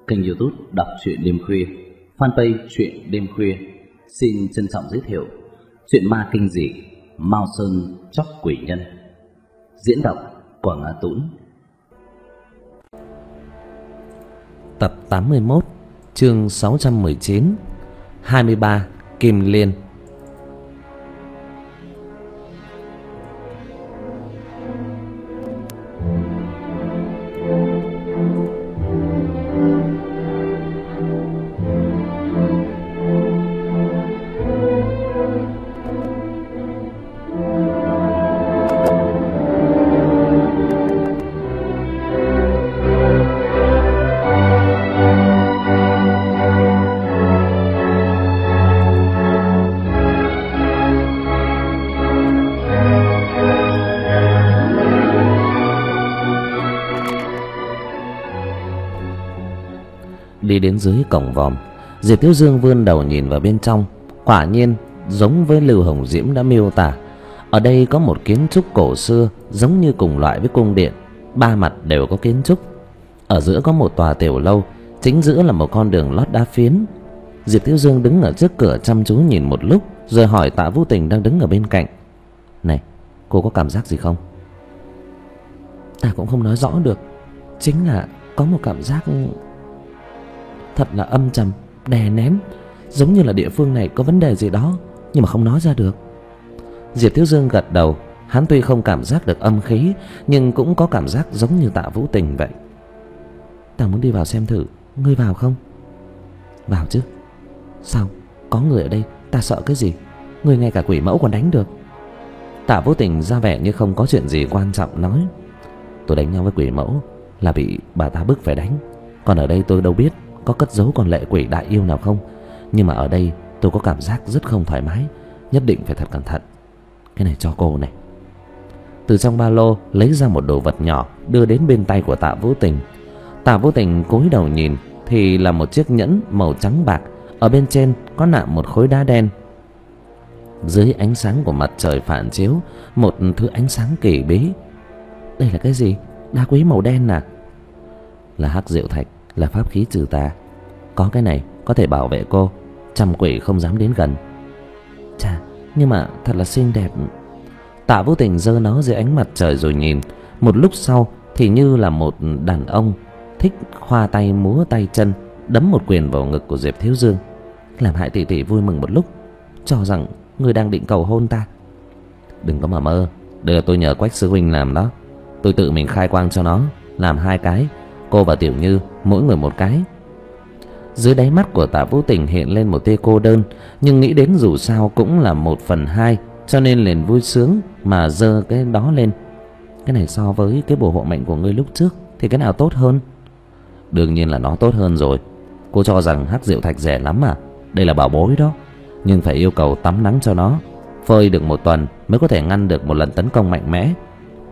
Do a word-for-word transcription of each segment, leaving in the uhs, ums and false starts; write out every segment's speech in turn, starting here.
kênh YouTube Đọc truyện đêm khuya, fanpage truyện đêm khuya. Xin trân trọng giới thiệu truyện ma kinh dị Mao Sơn Chóc Quỷ Nhân. Diễn đọc Quảng Á Tũng. Tập tám mươi mốt, chương sáu trăm mười chín, hai mươi ba Kim Liên. Đi đến dưới cổng vòm, Diệp Thiếu Dương vươn đầu nhìn vào bên trong. Quả nhiên giống với Lưu Hồng Diễm đã miêu tả, ở đây có một kiến trúc cổ xưa giống như cùng loại với cung điện, ba mặt đều có kiến trúc. Ở giữa có một tòa tiểu lâu, chính giữa là một con đường lót đá phiến. Diệp Thiếu Dương đứng ở trước cửa chăm chú nhìn một lúc, rồi hỏi Tạ Vũ Tình đang đứng ở bên cạnh: "Này, cô có cảm giác gì không?" "Ta cũng không nói rõ được, chính là có một cảm giác thật là âm trầm, đè nén, giống như là địa phương này có vấn đề gì đó, nhưng mà không nói ra được." Diệp Thiếu Dương gật đầu. Hắn tuy không cảm giác được âm khí, nhưng cũng có cảm giác giống như Tạ Vũ Tình vậy. "Ta muốn đi vào xem thử, ngươi vào không?" "Vào chứ. Sao? Có người ở đây, ta sợ cái gì? Ngươi ngay cả quỷ mẫu còn đánh được." Tạ Vũ Tình ra vẻ như không có chuyện gì quan trọng nói: "Tôi đánh nhau với quỷ mẫu là bị bà ta bức phải đánh, còn ở đây tôi đâu biết có cất giấu con lệ quỷ đại yêu nào không. Nhưng mà ở đây tôi có cảm giác rất không thoải mái, nhất định phải thật cẩn thận. Cái này cho cô này." Từ trong ba lô lấy ra một đồ vật nhỏ, đưa đến bên tay của Tạ Vũ Tình. Tạ Vũ Tình cúi đầu nhìn thì là một chiếc nhẫn màu trắng bạc, ở bên trên có nạm một khối đá đen. Dưới ánh sáng của mặt trời phản chiếu một thứ ánh sáng kỳ bí. "Đây là cái gì? Đá quý màu đen à?" "Là hắc diệu thạch, là pháp khí trừ tà. Có cái này có thể bảo vệ cô, trăm quỷ không dám đến gần." "Chà, nhưng mà thật là xinh đẹp." Tạ Vũ Tình giơ nó dưới ánh mặt trời rồi nhìn. Một lúc sau thì như là một đàn ông thích khoa tay múa tay chân, đấm một quyền vào ngực của Diệp Thiếu Dương, làm hại tỷ tỷ vui mừng một lúc, cho rằng người đang định cầu hôn ta. "Đừng có mà mơ, đưa tôi nhờ Quách sư huynh làm đó. Tôi tự mình khai quang cho nó, làm hai cái, cô và Tiểu Như mỗi người một cái." Dưới đáy mắt của Tạ Vũ Tình hiện lên một tia cô đơn, nhưng nghĩ đến dù sao cũng là một phần hai, cho nên liền vui sướng mà giơ cái đó lên. "Cái này so với cái bùa hộ mệnh của ngươi lúc trước thì cái nào tốt hơn?" "Đương nhiên là nó tốt hơn rồi. Cô cho rằng hắc diệu thạch rẻ lắm à? Đây là bảo bối đó, nhưng phải yêu cầu tắm nắng cho nó, phơi được một tuần mới có thể ngăn được một lần tấn công mạnh mẽ."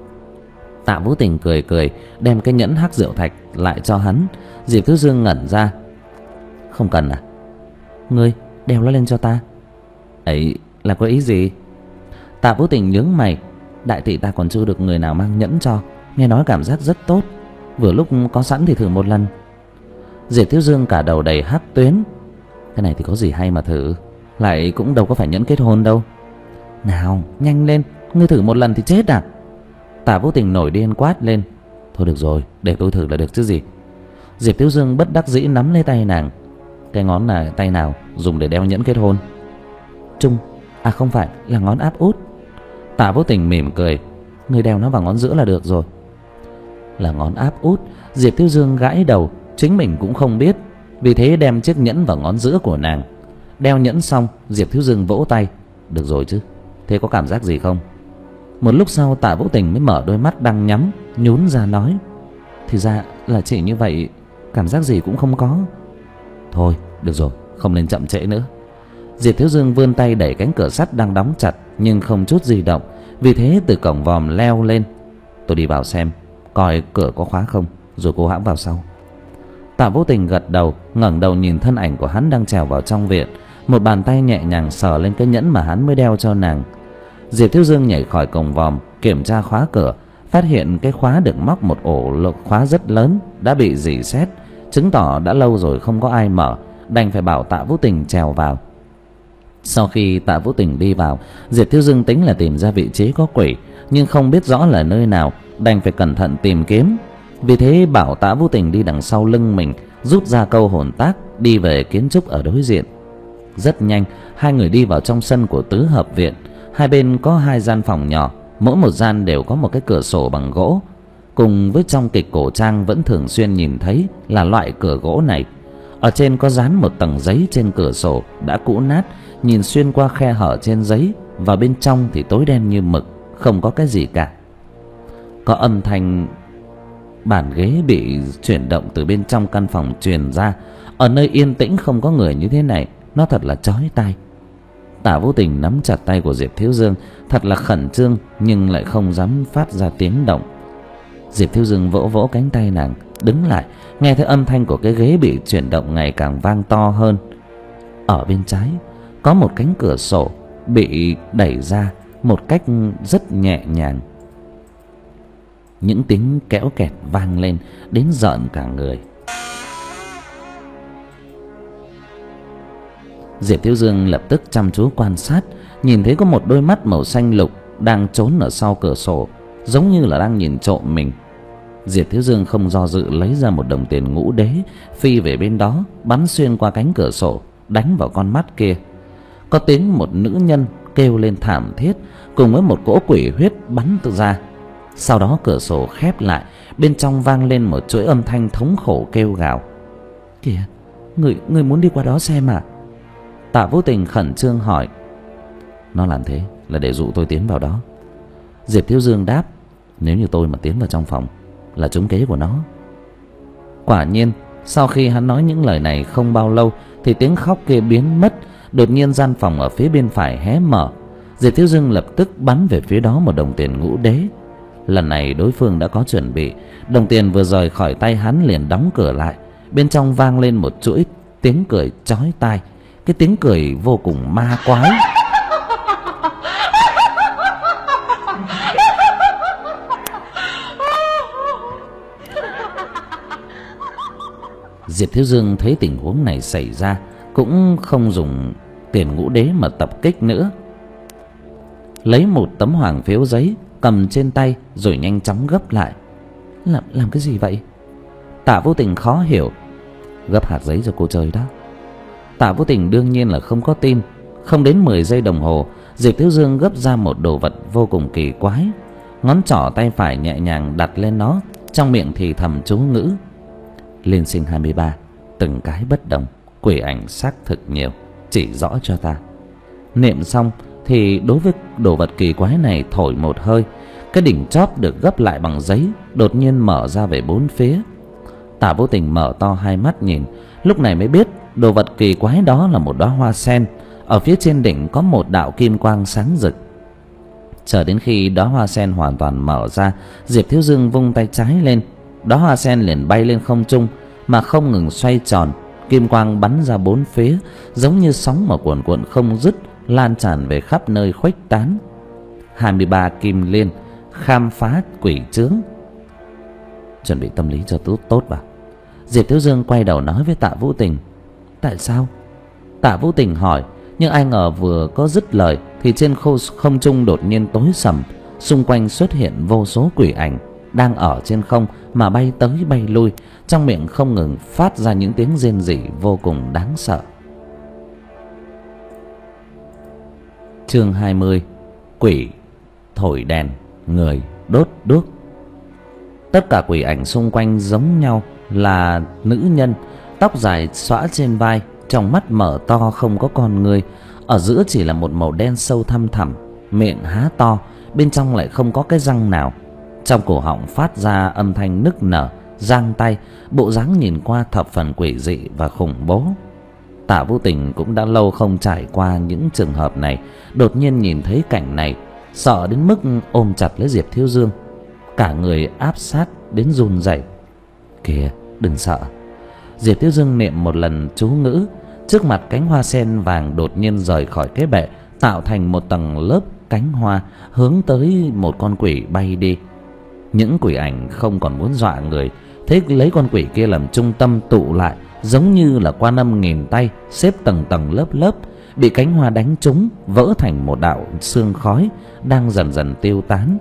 Tạ Vũ Tình cười cười, đem cái nhẫn hắc diệu thạch lại cho hắn. Diệp Thiếu Dương ngẩn ra: "Không cần à? Ngươi đeo nó lên cho ta." "Ấy là có ý gì?" Tạ Vũ Tình nhướng mày: "Đại tỷ ta còn chưa được người nào mang nhẫn cho, nghe nói cảm giác rất tốt, vừa lúc có sẵn thì thử một lần." Diệp Thiếu Dương cả đầu đầy hắc tuyến: "Cái này thì có gì hay mà thử, lại cũng đâu có phải nhẫn kết hôn đâu." "Nào, nhanh lên, ngươi thử một lần thì chết à?" Tạ Vũ Tình nổi điên quát lên: "Thôi được rồi, để tôi thử là được chứ gì." Diệp Thiếu Dương bất đắc dĩ nắm lấy tay nàng: "Cái ngón là tay nào dùng để đeo nhẫn kết hôn?" "Trung, à không phải, là ngón áp út." Tạ Vũ Tình mỉm cười: "Ngươi đeo nó vào ngón giữa là được rồi." Là ngón áp út. Diệp Thiếu Dương gãi đầu, chính mình cũng không biết, vì thế đem chiếc nhẫn vào ngón giữa của nàng. Đeo nhẫn xong, Diệp Thiếu Dương vỗ tay: "Được rồi chứ, thế có cảm giác gì không?" Một lúc sau Tạ Vũ Tình mới mở đôi mắt đang nhắm, nhún ra nói: "Thì ra là chỉ như vậy, cảm giác gì cũng không có." "Thôi được rồi, không nên chậm trễ nữa." Diệp Thiếu Dương vươn tay đẩy cánh cửa sắt đang đóng chặt nhưng không chút di động, vì thế từ cổng vòm leo lên: "Tôi đi vào xem, coi cửa có khóa không, rồi cô hãng vào sau." Tạ Vũ Tình gật đầu, ngẩng đầu nhìn thân ảnh của hắn đang trèo vào trong viện. Một bàn tay nhẹ nhàng sờ lên cái nhẫn mà hắn mới đeo cho nàng. Diệp Thiếu Dương nhảy khỏi cổng vòm, kiểm tra khóa cửa, phát hiện cái khóa được móc một ổ lỗ khóa rất lớn đã bị rỉ sét, chứng tỏ đã lâu rồi không có ai mở, đành phải bảo Tạ Vũ Tình trèo vào. Sau khi Tạ Vũ Tình đi vào, Diệp Thiếu Dương tính là tìm ra vị trí có quỷ, nhưng không biết rõ là nơi nào, đành phải cẩn thận tìm kiếm. Vì thế bảo Tạ Vũ Tình đi đằng sau lưng mình, rút ra câu hồn tác, đi về kiến trúc ở đối diện. Rất nhanh, hai người đi vào trong sân của tứ hợp viện. Hai bên có hai gian phòng nhỏ, mỗi một gian đều có một cái cửa sổ bằng gỗ. Cùng với trong kịch cổ trang vẫn thường xuyên nhìn thấy là loại cửa gỗ này. Ở trên có dán một tầng giấy trên cửa sổ đã cũ nát, nhìn xuyên qua khe hở trên giấy, và bên trong thì tối đen như mực, không có cái gì cả. Có âm thanh bàn ghế bị chuyển động từ bên trong căn phòng truyền ra. Ở nơi yên tĩnh không có người như thế này, nó thật là chói tai. Tạ Vũ Tình nắm chặt tay của Diệp Thiếu Dương, thật là khẩn trương nhưng lại không dám phát ra tiếng động. Diệp Thiếu Dương vỗ vỗ cánh tay nàng, đứng lại, nghe thấy âm thanh của cái ghế bị chuyển động ngày càng vang to hơn. Ở bên trái có một cánh cửa sổ bị đẩy ra một cách rất nhẹ nhàng. Những tiếng kéo kẹt vang lên đến rợn cả người. Diệp Thiếu Dương lập tức chăm chú quan sát, nhìn thấy có một đôi mắt màu xanh lục đang trốn ở sau cửa sổ, giống như là đang nhìn trộm mình. Diệp Thiếu Dương không do dự lấy ra một đồng tiền ngũ đế, phi về bên đó, bắn xuyên qua cánh cửa sổ, đánh vào con mắt kia. Có tiếng một nữ nhân kêu lên thảm thiết, cùng với một cỗ quỷ huyết bắn từ ra. Sau đó cửa sổ khép lại, bên trong vang lên một chuỗi âm thanh thống khổ kêu gào. Kìa, người, người muốn đi qua đó xem à? Tạ Vũ Tình khẩn trương hỏi. Nó làm thế là để dụ tôi tiến vào đó. Diệp Thiếu Dương đáp. Nếu như tôi mà tiến vào trong phòng là trúng kế của nó. Quả nhiên, sau khi hắn nói những lời này không bao lâu thì tiếng khóc kia biến mất. Đột nhiên gian phòng ở phía bên phải hé mở. Diệp Thiếu Dương lập tức bắn về phía đó một đồng tiền ngũ đế. Lần này đối phương đã có chuẩn bị. Đồng tiền vừa rời khỏi tay hắn liền đóng cửa lại. Bên trong vang lên một chuỗi tiếng cười chói tai. Cái tiếng cười vô cùng ma quái. Diệp Thiếu Dương thấy tình huống này xảy ra, cũng không dùng tiền ngũ đế mà tập kích nữa. Lấy một tấm hoàng phiếu giấy cầm trên tay rồi nhanh chóng gấp lại. Làm, làm cái gì vậy? Tạ Vũ Tình khó hiểu. Gấp hạt giấy cho cô chơi đó. Tạ Vũ Tình đương nhiên là không có tin. Không đến mười giây đồng hồ, Diệp Thiếu Dương gấp ra một đồ vật vô cùng kỳ quái. Ngón trỏ tay phải nhẹ nhàng đặt lên nó, trong miệng thì thầm chú ngữ. Liên sinh hai mươi ba, từng cái bất đồng, quỷ ảnh xác thực nhiều, chỉ rõ cho ta. Niệm xong thì đối với đồ vật kỳ quái này thổi một hơi. Cái đỉnh chóp được gấp lại bằng giấy đột nhiên mở ra về bốn phía. Tạ Vũ Tình mở to hai mắt nhìn, lúc này mới biết đồ vật kỳ quái đó là một đóa hoa sen. Ở phía trên đỉnh có một đạo kim quang sáng rực. Chờ đến khi đóa hoa sen hoàn toàn mở ra, Diệp Thiếu Dương vung tay trái lên, đóa hoa sen liền bay lên không trung mà không ngừng xoay tròn. Kim quang bắn ra bốn phía, giống như sóng mà cuồn cuộn không dứt, lan tràn về khắp nơi khuếch tán. hai mươi ba kim liên, khám phá quỷ chướng. Chuẩn bị tâm lý cho tốt tốt vào. Diệp Thiếu Dương quay đầu nói với Tạ Vũ Tình. Tại sao? Tạ Vũ Tình hỏi, nhưng ai ngờ vừa có dứt lời thì trên không trung đột nhiên tối sầm. Xung quanh xuất hiện vô số quỷ ảnh đang ở trên không mà bay tới bay lui, trong miệng không ngừng phát ra những tiếng rên rỉ vô cùng đáng sợ. Chương hai mươi. Quỷ thổi đèn, người đốt đuốc. Tất cả quỷ ảnh xung quanh giống nhau là nữ nhân, tóc dài xõa trên vai, trong mắt mở to không có con người. Ở giữa chỉ là một màu đen sâu thăm thẳm, miệng há to, bên trong lại không có cái răng nào. Trong cổ họng phát ra âm thanh nức nở, giang tay, bộ dáng nhìn qua thập phần quỷ dị và khủng bố. Tạ Vũ Tình cũng đã lâu không trải qua những trường hợp này, đột nhiên nhìn thấy cảnh này, sợ đến mức ôm chặt lấy Diệp Thiếu Dương, cả người áp sát đến run rẩy. Kìa, đừng sợ. Diệp Thiếu Dương niệm một lần chú ngữ, trước mặt cánh hoa sen vàng đột nhiên rời khỏi cái bệ, tạo thành một tầng lớp cánh hoa hướng tới một con quỷ bay đi. Những quỷ ảnh không còn muốn dọa người, thế lấy con quỷ kia làm trung tâm tụ lại, giống như là quan âm nghìn tay xếp tầng tầng lớp lớp, bị cánh hoa đánh trúng vỡ thành một đạo sương khói đang dần dần tiêu tán.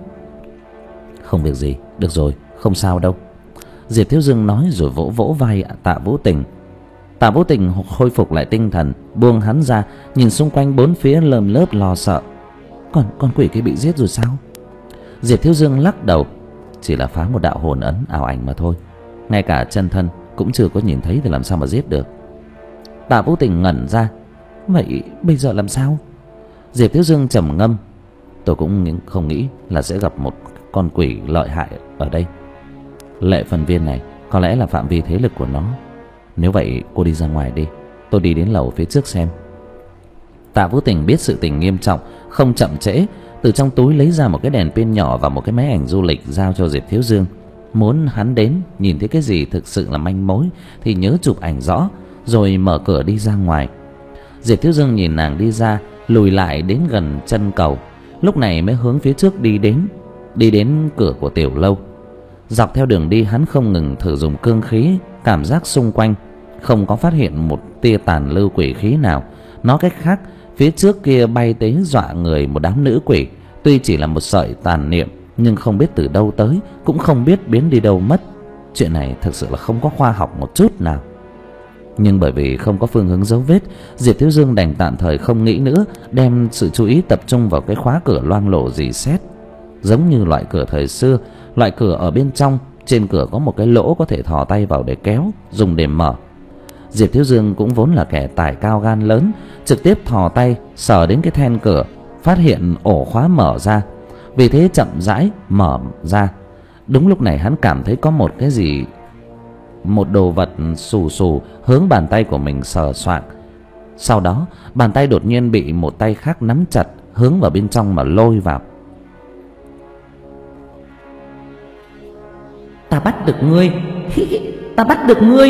Không việc gì, được rồi, không sao đâu, Diệp Thiếu Dương nói rồi vỗ vỗ vai Tạ Vũ Tình. Tạ Vũ Tình khôi phục lại tinh thần, buông hắn ra, nhìn xung quanh bốn phía lơm lớp lo sợ. Còn con quỷ kia bị giết rồi sao? Diệp Thiếu Dương lắc đầu. Chỉ là phá một đạo hồn ấn ảo ảnh mà thôi, ngay cả chân thân cũng chưa có nhìn thấy thì làm sao mà giết được. Tạ Vũ Tình ngẩn ra. Vậy bây giờ làm sao? Diệp Thiếu Dương trầm ngâm. Tôi cũng không nghĩ là sẽ gặp một con quỷ lợi hại ở đây. Lệ phần viên này có lẽ là phạm vi thế lực của nó. Nếu vậy cô đi ra ngoài đi, tôi đi đến lầu phía trước xem. Tạ Vũ Tình biết sự tình nghiêm trọng, không chậm trễ, từ trong túi lấy ra một cái đèn pin nhỏ và một cái máy ảnh du lịch giao cho Diệp Thiếu Dương. Muốn hắn đến nhìn thấy cái gì thực sự là manh mối thì nhớ chụp ảnh rõ, rồi mở cửa đi ra ngoài. Diệp Thiếu Dương nhìn nàng đi ra, lùi lại đến gần chân cầu, lúc này mới hướng phía trước đi đến. Đi đến cửa của tiểu lâu. Dọc theo đường đi hắn không ngừng thử dùng cương khí, cảm giác xung quanh không có phát hiện một tia tàn lưu quỷ khí nào. Nói cách khác, phía trước kia bay tới dọa người một đám nữ quỷ, tuy chỉ là một sợi tàn niệm nhưng không biết từ đâu tới, cũng không biết biến đi đâu mất. Chuyện này thực sự là không có khoa học một chút nào. Nhưng bởi vì không có phương hướng dấu vết, Diệp Thiếu Dương đành tạm thời không nghĩ nữa, đem sự chú ý tập trung vào cái khóa cửa loang lổ rỉ sét, giống như loại cửa thời xưa. Loại cửa ở bên trong, trên cửa có một cái lỗ có thể thò tay vào để kéo, dùng để mở. Diệp Thiếu Dương cũng vốn là kẻ tài cao gan lớn, trực tiếp thò tay sờ đến cái then cửa, phát hiện ổ khóa mở ra, vì thế chậm rãi mở ra. Đúng lúc này hắn cảm thấy có một cái gì, một đồ vật xù xù hướng bàn tay của mình sờ soạng. Sau đó bàn tay đột nhiên bị một tay khác nắm chặt, hướng vào bên trong mà lôi vào. Ta bắt được ngươi, ta bắt được ngươi.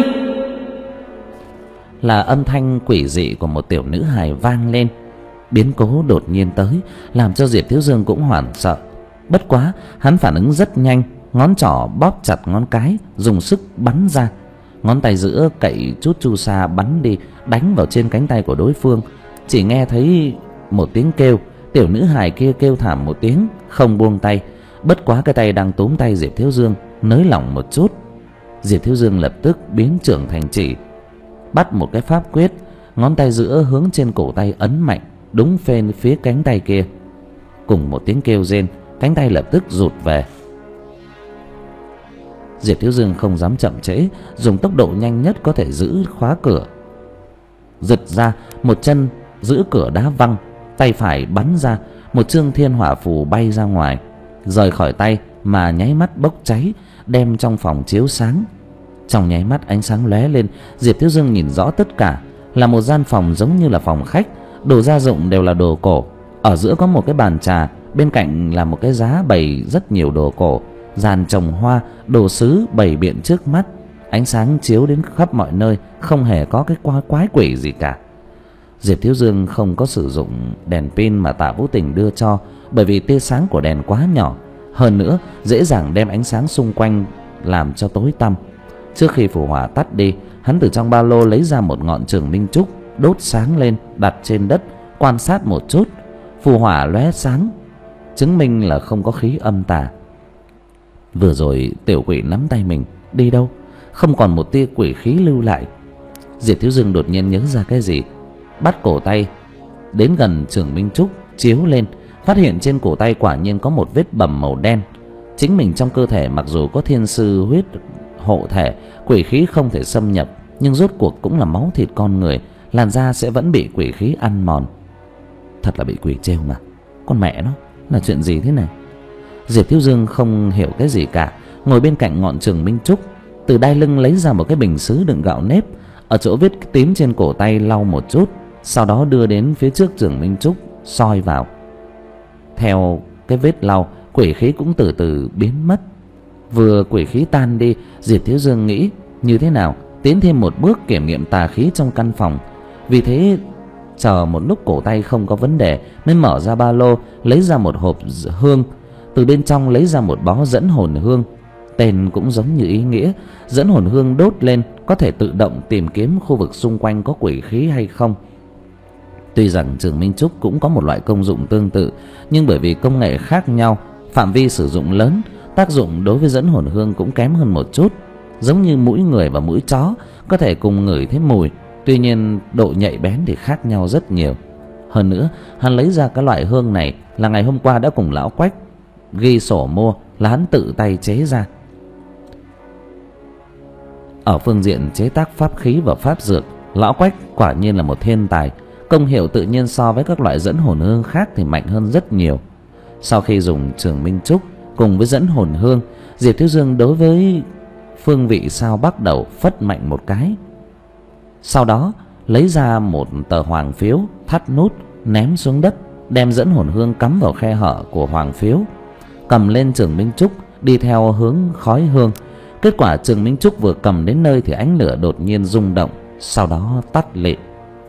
Là âm thanh quỷ dị của một tiểu nữ hài vang lên. Biến cố đột nhiên tới làm cho Diệp Thiếu Dương cũng hoảng sợ. Bất quá hắn phản ứng rất nhanh, ngón trỏ bóp chặt ngón cái, dùng sức bắn ra. Ngón tay giữa cậy chút chu sa bắn đi, đánh vào trên cánh tay của đối phương. Chỉ nghe thấy một tiếng kêu, tiểu nữ hài kia kêu thảm một tiếng, không buông tay. Bất quá cái tay đang túm tay Diệp Thiếu Dương nới lỏng một chút. Diệp Thiếu Dương lập tức biến trưởng thành chỉ, bắt một cái pháp quyết, ngón tay giữa hướng trên cổ tay ấn mạnh, đúng phên phía cánh tay kia. Cùng một tiếng kêu rên, cánh tay lập tức rụt về. Diệp Thiếu Dương không dám chậm trễ, dùng tốc độ nhanh nhất có thể giữ khóa cửa, giật ra một chân giữ cửa đá văng, tay phải bắn ra một chương thiên hỏa phù bay ra ngoài, rời khỏi tay mà nháy mắt bốc cháy, đem trong phòng chiếu sáng. Trong nháy mắt ánh sáng lóe lên, Diệp Thiếu Dương nhìn rõ tất cả là một gian phòng giống như là phòng khách, đồ gia dụng đều là đồ cổ. Ở giữa có một cái bàn trà, bên cạnh là một cái giá bày rất nhiều đồ cổ, dàn trồng hoa, đồ sứ bày biện trước mắt. Ánh sáng chiếu đến khắp mọi nơi, không hề có cái quái quái quỷ gì cả. Diệp Thiếu Dương không có sử dụng đèn pin mà Tạ Vũ Tình đưa cho, bởi vì tia sáng của đèn quá nhỏ, hơn nữa dễ dàng đem ánh sáng xung quanh làm cho tối tăm. Trước khi phù hỏa tắt đi, hắn từ trong ba lô lấy ra một ngọn trường minh trúc, đốt sáng lên, đặt trên đất, quan sát một chút. Phù hỏa lóe sáng, chứng minh là không có khí âm tà. Vừa rồi tiểu quỷ nắm tay mình đi đâu? Không còn một tia quỷ khí lưu lại. Diệp Thiếu Dương đột nhiên nhớ ra cái gì, bắt cổ tay đến gần trường minh trúc, chiếu lên, phát hiện trên cổ tay quả nhiên có một vết bầm màu đen. Chính mình trong cơ thể mặc dù có thiên sư huyết hộ thể, quỷ khí không thể xâm nhập, nhưng rốt cuộc cũng là máu thịt con người, làn da sẽ vẫn bị quỷ khí ăn mòn. Thật là bị quỷ trêu mà. Con mẹ nó, là chuyện gì thế này? Diệp Thiếu Dương không hiểu cái gì cả, ngồi bên cạnh ngọn trường minh trúc, từ đai lưng lấy ra một cái bình sứ đựng gạo nếp, ở chỗ vết tím trên cổ tay lau một chút, sau đó đưa đến phía trước trường minh trúc soi vào. Theo cái vết lau, quỷ khí cũng từ từ biến mất. Vừa quỷ khí tan đi, Diệp Thiếu Dương nghĩ như thế nào tiến thêm một bước kiểm nghiệm tà khí trong căn phòng. Vì thế chờ một lúc cổ tay không có vấn đề, mới mở ra ba lô, lấy ra một hộp hương, từ bên trong lấy ra một bó dẫn hồn hương, Tên cũng giống như ý nghĩa, dẫn hồn hương đốt lên có thể tự động tìm kiếm khu vực xung quanh có quỷ khí hay không. Tuy rằng trường Minh Trúc cũng có một loại công dụng tương tự, nhưng bởi vì công nghệ khác nhau, phạm vi sử dụng lớn, tác dụng đối với dẫn hồn hương cũng kém hơn một chút. Giống như mũi người và mũi chó có thể cùng ngửi thấy mùi, tuy nhiên độ nhạy bén thì khác nhau rất nhiều. Hơn nữa, hắn lấy ra cái loại hương này là ngày hôm qua đã cùng lão Quách ghi sổ mua, là hắn tự tay chế ra. Ở phương diện chế tác pháp khí và pháp dược, lão Quách quả nhiên là một thiên tài. Công hiệu tự nhiên so với các loại dẫn hồn hương khác thì mạnh hơn rất nhiều. Sau khi dùng trường Minh Trúc cùng với dẫn hồn hương, Diệp Thiếu Dương đối với phương vị sao bắt đầu phất mạnh một cái. Sau đó lấy ra một tờ hoàng phiếu, thắt nút, ném xuống đất, đem dẫn hồn hương cắm vào khe hở của hoàng phiếu, cầm lên trường Minh Trúc đi theo hướng khói hương. Kết quả trường Minh Trúc vừa cầm đến nơi thì ánh lửa đột nhiên rung động, sau đó tắt lịm.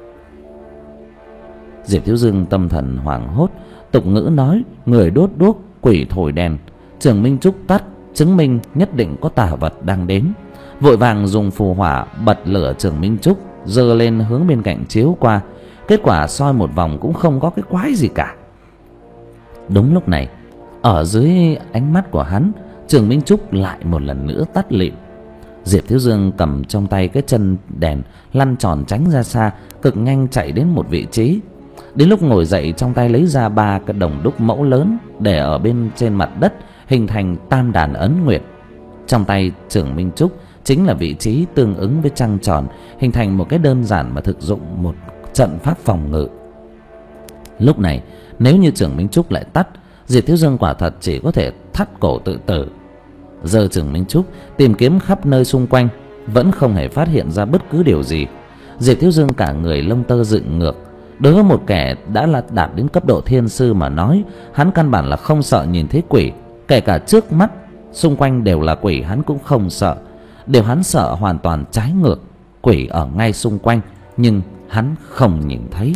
Diệp Thiếu Dương tâm thần hoảng hốt, tục ngữ nói người đốt đuốc, quỷ thổi đèn. Trường Minh Trúc tắt chứng minh nhất định có tà vật đang đến. Vội vàng dùng phù hỏa bật lửa trường Minh Trúc, giơ lên hướng bên cạnh chiếu qua. Kết quả soi một vòng cũng không có cái quái gì cả. Đúng lúc này, ở dưới ánh mắt của hắn, trường Minh Trúc lại một lần nữa tắt lịm. Diệp Thiếu Dương cầm trong tay cái chân đèn, lăn tròn tránh ra xa, cực nhanh chạy đến một vị trí. Đến lúc ngồi dậy, trong tay lấy ra ba cái đồng đúc mẫu lớn để ở bên trên mặt đất, hình thành tam đàn ấn nguyệt. Trong tay trường Minh Trúc chính là vị trí tương ứng với trăng tròn, hình thành một cái đơn giản mà thực dụng một trận pháp phòng ngự. Lúc này nếu như trường Minh Trúc lại tắt, Diệp Thiếu Dương quả thật chỉ có thể thắt cổ tự tử. Giờ trường Minh Trúc tìm kiếm khắp nơi xung quanh, vẫn không hề phát hiện ra bất cứ điều gì. Diệp Thiếu Dương cả người lông tơ dựng ngược. Đối với một kẻ đã là đạt đến cấp độ thiên sư mà nói, hắn căn bản là không sợ nhìn thấy quỷ. Kể cả trước mắt xung quanh đều là quỷ, hắn cũng không sợ. Điều hắn sợ hoàn toàn trái ngược, quỷ ở ngay xung quanh nhưng hắn không nhìn thấy.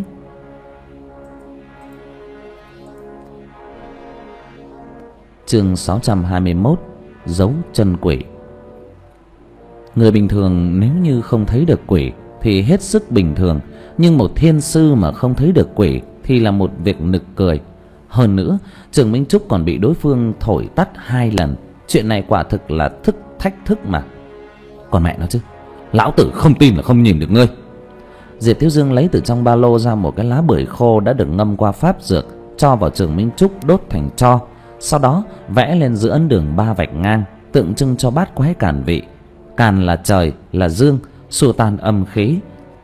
Chương sáu trăm hai mươi mốt, dấu chân quỷ. Người bình thường nếu như không thấy được quỷ thì hết sức bình thường, nhưng một thiên sư mà không thấy được quỷ thì là một việc nực cười. Hơn nữa, trường Minh Trúc còn bị đối phương thổi tắt hai lần. Chuyện này quả thực là thức thách thức mà. Còn mẹ nó chứ, lão tử không tin là không nhìn được ngươi. Diệp Thiếu Dương lấy từ trong ba lô ra một cái lá bưởi khô đã được ngâm qua pháp dược, cho vào trường Minh Trúc đốt thành tro. Sau đó vẽ lên giữa ấn đường ba vạch ngang, tượng trưng cho bát quái càn vị. Càn là trời, là dương, xua tan âm khí,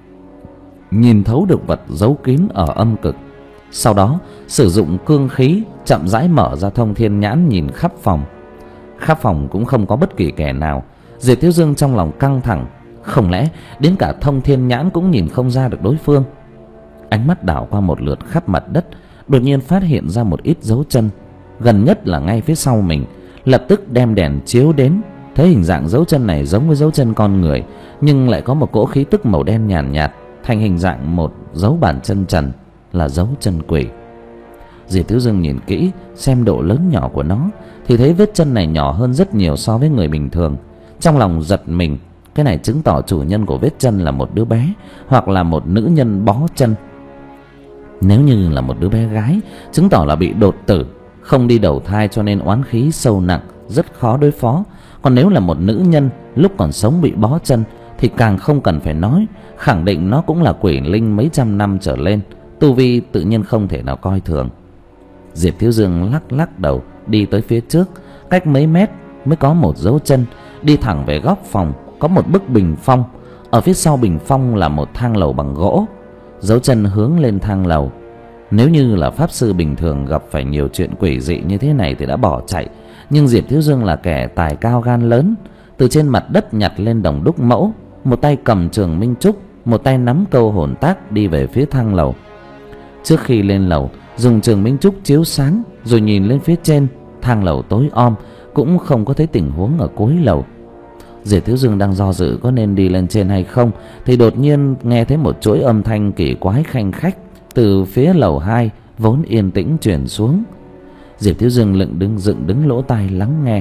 nhìn thấu được vật giấu kín ở âm cực. Sau đó sử dụng cương khí chậm rãi mở ra thông thiên nhãn, nhìn khắp phòng. Khắp phòng cũng không có bất kỳ kẻ nào. Diệp Thiếu Dương trong lòng căng thẳng, không lẽ đến cả thông thiên nhãn cũng nhìn không ra được đối phương? Ánh mắt đảo qua một lượt khắp mặt đất, đột nhiên phát hiện ra một ít dấu chân, gần nhất là ngay phía sau mình. Lập tức đem đèn chiếu đến, thấy hình dạng dấu chân này giống với dấu chân con người, nhưng lại có một cỗ khí tức màu đen nhàn nhạt, nhạt, thành hình dạng một dấu bàn chân trần, là dấu chân quỷ. Diệp Thiếu Dương nhìn kỹ xem độ lớn nhỏ của nó thì thấy vết chân này nhỏ hơn rất nhiều so với người bình thường. Trong lòng giật mình, cái này chứng tỏ chủ nhân của vết chân là một đứa bé hoặc là một nữ nhân bó chân. Nếu như là một đứa bé gái, chứng tỏ là bị đột tử, không đi đầu thai cho nên oán khí sâu nặng, rất khó đối phó. Còn nếu là một nữ nhân lúc còn sống bị bó chân thì càng không cần phải nói, khẳng định nó cũng là quỷ linh mấy trăm năm trở lên, tu vi tự nhiên không thể nào coi thường. Diệp Thiếu Dương lắc lắc đầu đi tới phía trước, cách mấy mét mới có một dấu chân, đi thẳng về góc phòng có một bức bình phong, ở phía sau bình phong là một thang lầu bằng gỗ. Dấu chân hướng lên thang lầu. Nếu như là pháp sư bình thường gặp phải nhiều chuyện quỷ dị như thế này thì đã bỏ chạy, nhưng Diệp Thiếu Dương là kẻ tài cao gan lớn, từ trên mặt đất nhặt lên đồng đúc mẫu, một tay cầm trường Minh Trúc, một tay nắm câu hồn tác đi về phía thang lầu. Trước khi lên lầu, dùng trường Minh Trúc chiếu sáng, rồi nhìn lên phía trên. Thang lầu tối om, cũng không có thấy tình huống ở cuối lầu. Diệp Thiếu Dương đang do dự có nên đi lên trên hay không thì đột nhiên nghe thấy một chuỗi âm thanh kỳ quái khanh khách từ phía lầu hai vốn yên tĩnh truyền xuống. Diệp Thiếu Dương lựng đứng dựng đứng lỗ tai lắng nghe.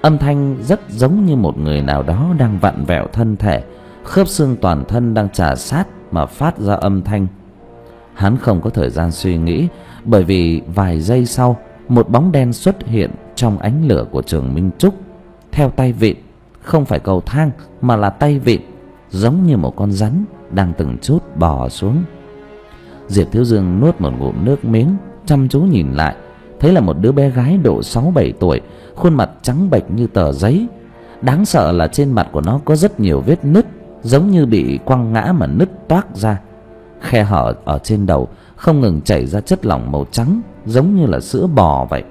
Âm thanh rất giống như một người nào đó đang vặn vẹo thân thể, khớp xương toàn thân đang chà sát mà phát ra âm thanh. Hắn không có thời gian suy nghĩ, bởi vì vài giây sau, một bóng đen xuất hiện trong ánh lửa của Trường Minh Trúc, theo tay vịn, không phải cầu thang mà là tay vịn, giống như một con rắn đang từng chút bò xuống. Diệp Thiếu Dương nuốt một ngụm nước miếng, chăm chú nhìn lại, thấy là một đứa bé gái độ sáu bảy tuổi, khuôn mặt trắng bệch như tờ giấy. Đáng sợ là trên mặt của nó có rất nhiều vết nứt, giống như bị quăng ngã mà nứt toác ra. Khe hở ở trên đầu không ngừng chảy ra chất lỏng màu trắng, giống như là sữa bò vậy.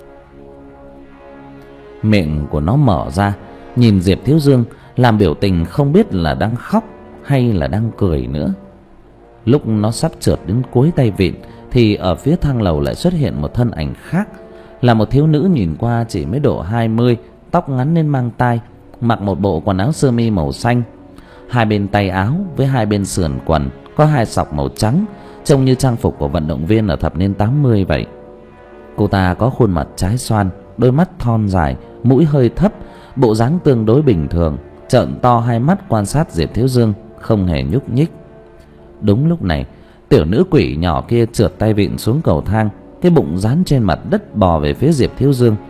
Miệng của nó mở ra, nhìn Diệp Thiếu Dương, làm biểu tình không biết là đang khóc hay là đang cười nữa. Lúc nó sắp trượt đến cuối tay vịn thì ở phía thang lầu lại xuất hiện một thân ảnh khác, là một thiếu nữ nhìn qua chỉ mới độ hai mươi, tóc ngắn nên mang tai, mặc một bộ quần áo sơ mi màu xanh. Hai bên tay áo với hai bên sườn quần có hai sọc màu trắng, trông như trang phục của vận động viên ở thập niên tám mươi vậy. Cô ta có khuôn mặt trái xoan, đôi mắt thon dài, mũi hơi thấp, bộ dáng tương đối bình thường, trợn to hai mắt quan sát Diệp Thiếu Dương, không hề nhúc nhích. Đúng lúc này, tiểu nữ quỷ nhỏ kia trượt tay vịn xuống cầu thang, cái bụng dán trên mặt đất bò về phía Diệp Thiếu Dương.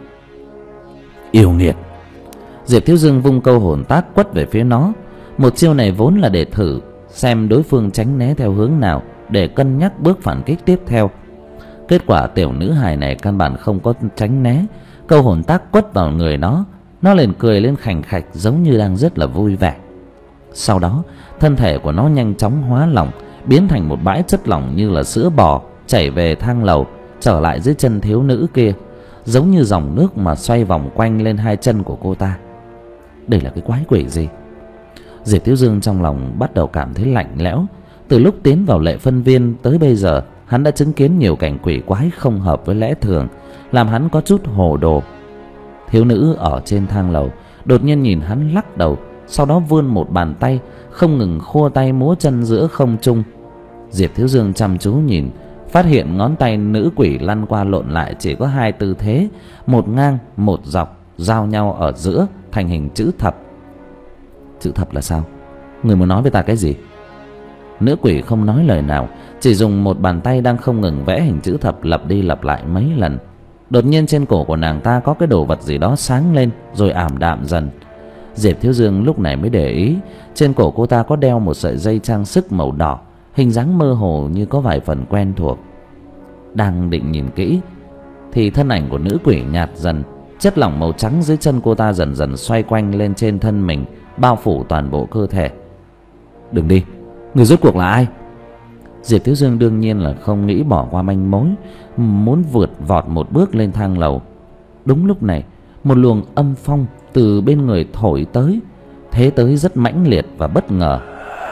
Yêu nghiệt! Diệp Thiếu Dương vung câu hồn tác quất về phía nó. Một chiêu này vốn là để thử xem đối phương tránh né theo hướng nào, để cân nhắc bước phản kích tiếp theo. Kết quả tiểu nữ hài này căn bản không có tránh né, câu hồn tác quất vào người nó, nó liền cười lên khành khạch, giống như đang rất là vui vẻ. Sau đó, thân thể của nó nhanh chóng hóa lỏng, biến thành một bãi chất lỏng như là sữa bò, chảy về thang lầu, trở lại dưới chân thiếu nữ kia, giống như dòng nước mà xoay vòng quanh lên hai chân của cô ta. Đây là cái quái quỷ gì? Diệp Thiếu Dương trong lòng bắt đầu cảm thấy lạnh lẽo. Từ lúc tiến vào lệ phân viên tới bây giờ, hắn đã chứng kiến nhiều cảnh quỷ quái không hợp với lẽ thường, làm hắn có chút hồ đồ. Thiếu nữ ở trên thang lầu đột nhiên nhìn hắn lắc đầu, sau đó vươn một bàn tay, không ngừng khua tay múa chân giữa không trung. Diệp Thiếu Dương chăm chú nhìn, phát hiện ngón tay nữ quỷ lăn qua lộn lại chỉ có hai tư thế, một ngang một dọc, giao nhau ở giữa thành hình chữ thập. Chữ thập là sao? Người muốn nói với ta cái gì? Nữ quỷ không nói lời nào, chỉ dùng một bàn tay đang không ngừng vẽ hình chữ thập lặp đi lặp lại mấy lần. Đột nhiên trên cổ của nàng ta có cái đồ vật gì đó sáng lên rồi ảm đạm dần. Diệp Thiếu Dương lúc này mới để ý, trên cổ cô ta có đeo một sợi dây trang sức màu đỏ, hình dáng mơ hồ như có vài phần quen thuộc. Đang định nhìn kỹ thì thân ảnh của nữ quỷ nhạt dần, chất lỏng màu trắng dưới chân cô ta dần dần xoay quanh lên trên thân mình, bao phủ toàn bộ cơ thể. Đừng đi, người rốt cuộc là ai? Diệp Thiếu Dương đương nhiên là không nghĩ bỏ qua manh mối, muốn vượt vọt một bước lên thang lầu. Đúng lúc này, một luồng âm phong từ bên người thổi tới, thế tới rất mãnh liệt và bất ngờ.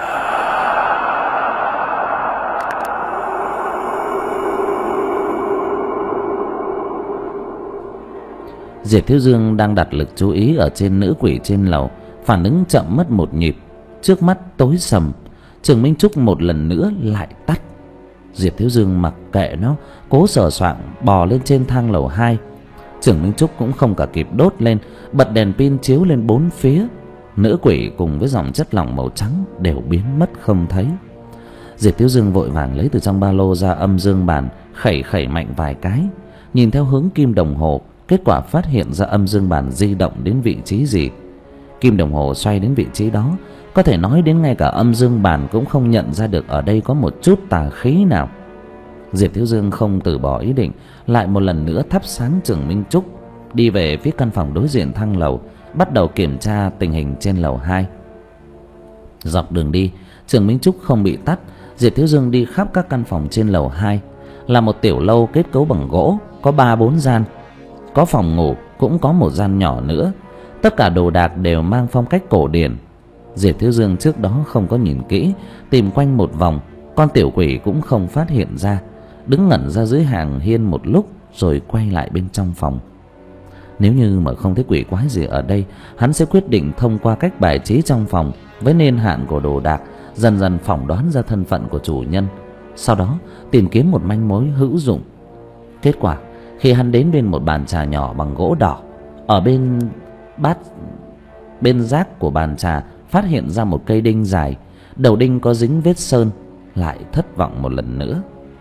Diệp Thiếu Dương đang đặt lực chú ý ở trên nữ quỷ trên lầu, phản ứng chậm mất một nhịp, trước mắt tối sầm. Trường Minh Trúc một lần nữa lại tắt. Diệp Thiếu Dương mặc kệ nó, cố sờ soạng bò lên trên thang lầu hai. Trường Minh Trúc cũng không cả kịp đốt lên, bật đèn pin chiếu lên bốn phía. Nữ quỷ cùng với dòng chất lỏng màu trắng đều biến mất không thấy. Diệp Thiếu Dương vội vàng lấy từ trong ba lô ra âm dương bàn, khẩy khẩy mạnh vài cái, nhìn theo hướng kim đồng hồ. Kết quả phát hiện ra âm dương bàn di động đến vị trí gì. Kim đồng hồ xoay đến vị trí đó, có thể nói đến ngay cả âm dương bàn cũng không nhận ra được ở đây có một chút tà khí nào. Diệp Thiếu Dương không từ bỏ ý định, lại một lần nữa thắp sáng Trường Minh Trúc, đi về phía căn phòng đối diện thang lầu, bắt đầu kiểm tra tình hình trên lầu hai. Dọc đường đi, Trường Minh Trúc không bị tắt. Diệp Thiếu Dương đi khắp các căn phòng trên lầu hai. Là một tiểu lâu kết cấu bằng gỗ, có ba bốn gian, có phòng ngủ, cũng có một gian nhỏ nữa. Tất cả đồ đạc đều mang phong cách cổ điển. Diệp Thiếu Dương trước đó không có nhìn kỹ, tìm quanh một vòng, con tiểu quỷ cũng không phát hiện ra, đứng ngẩn ra dưới hàng hiên một lúc rồi quay lại bên trong phòng. Nếu như mà không thấy quỷ quái gì ở đây, hắn sẽ quyết định thông qua cách bài trí trong phòng với niên hạn của đồ đạc, dần dần phỏng đoán ra thân phận của chủ nhân, sau đó tìm kiếm một manh mối hữu dụng. Kết quả khi hắn đến bên một bàn trà nhỏ bằng gỗ đỏ, ở bên bát bên rác của bàn trà phát hiện ra một cây đinh dài, đầu đinh có dính vết sơn. Lại thất vọng một lần nữa.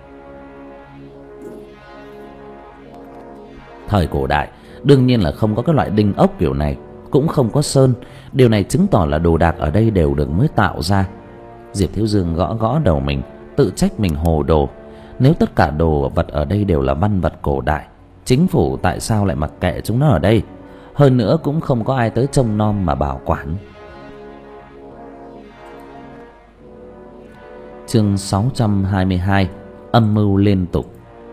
Thời cổ đại đương nhiên là không có cái loại đinh ốc kiểu này, cũng không có sơn. Điều này chứng tỏ là đồ đạc ở đây đều được mới tạo ra. Diệp Thiếu Dương gõ gõ đầu mình, tự trách mình hồ đồ. Nếu tất cả đồ vật ở đây đều là văn vật cổ đại, chính phủ tại sao lại mặc kệ chúng nó ở đây? Hơn nữa cũng không có ai tới trông nom mà bảo quản. Chương sáu trăm hai mươi hai. Âm mưu liên tục.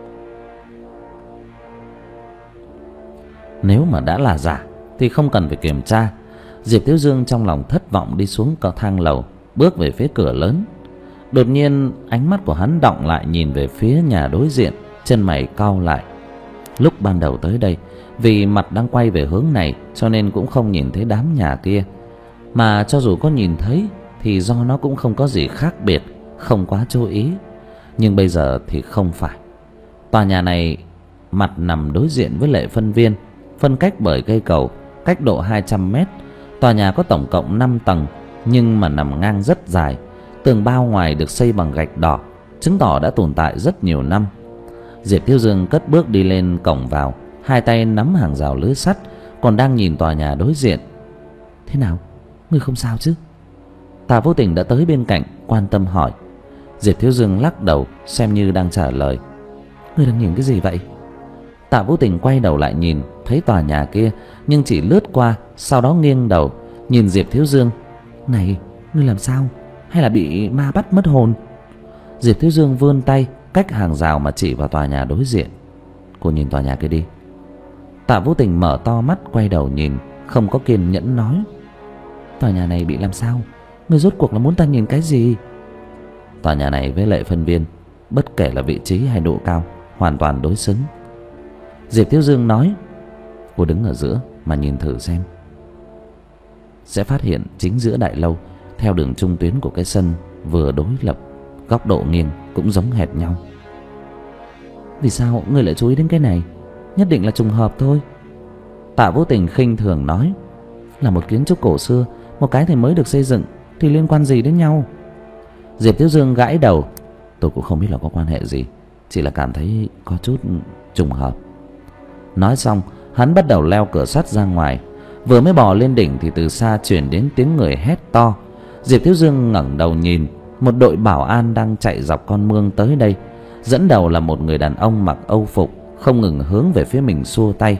Nếu mà đã là giả thì không cần phải kiểm tra. Diệp Thiếu Dương trong lòng thất vọng đi xuống cầu thang lầu, bước về phía cửa lớn. Đột nhiên ánh mắt của hắn đọng lại nhìn về phía nhà đối diện, chân mày cau lại. Lúc ban đầu tới đây, vì mặt đang quay về hướng này cho nên cũng không nhìn thấy đám nhà kia. Mà cho dù có nhìn thấy thì do nó cũng không có gì khác biệt, không quá chú ý. Nhưng bây giờ thì không phải. Tòa nhà này mặt nằm đối diện với Lệ Phân Viên, phân cách bởi cây cầu, cách độ hai trăm mét. Tòa nhà có tổng cộng năm tầng, nhưng mà nằm ngang rất dài. Tường bao ngoài được xây bằng gạch đỏ, chứng tỏ đã tồn tại rất nhiều năm. Diệp Thiếu Dương cất bước đi lên cổng vào, hai tay nắm hàng rào lưới sắt, còn đang nhìn tòa nhà đối diện. Thế nào? Ngươi không sao chứ? Tạ Vô Tình đã tới bên cạnh, quan tâm hỏi. Diệp Thiếu Dương lắc đầu, xem như đang trả lời. Ngươi đang nhìn cái gì vậy? Tạ Vô Tình quay đầu lại nhìn, thấy tòa nhà kia, nhưng chỉ lướt qua, sau đó nghiêng đầu nhìn Diệp Thiếu Dương. Này, ngươi làm sao? Hay là bị ma bắt mất hồn? Diệp Thiếu Dương vươn tay cách hàng rào mà chỉ vào tòa nhà đối diện. Cô nhìn tòa nhà kia đi. Tạ Vô Tình mở to mắt quay đầu nhìn, không có kiên nhẫn nói. Tòa nhà này bị làm sao? Ngươi rốt cuộc là muốn ta nhìn cái gì? Tòa nhà này với Lệ Phân Viên, bất kể là vị trí hay độ cao, hoàn toàn đối xứng. Diệp Thiếu Dương nói. Cô đứng ở giữa mà nhìn thử xem. Sẽ phát hiện chính giữa đại lâu, theo đường trung tuyến của cái sân vừa đối lập, góc độ nghiêng cũng giống hệt nhau. Vì sao ngươi lại chú ý đến cái này? Nhất định là trùng hợp thôi. Tạ Vô Tình khinh thường nói. Là một kiến trúc cổ xưa, một cái thì mới được xây dựng, thì liên quan gì đến nhau? Diệp Thiếu Dương gãi đầu. Tôi cũng không biết là có quan hệ gì, chỉ là cảm thấy có chút trùng hợp. Nói xong hắn bắt đầu leo cửa sắt ra ngoài. Vừa mới bò lên đỉnh thì từ xa chuyển đến tiếng người hét to. Diệp Thiếu Dương ngẩng đầu nhìn, một đội bảo an đang chạy dọc con mương tới đây. Dẫn đầu là một người đàn ông mặc âu phục, không ngừng hướng về phía mình xua tay.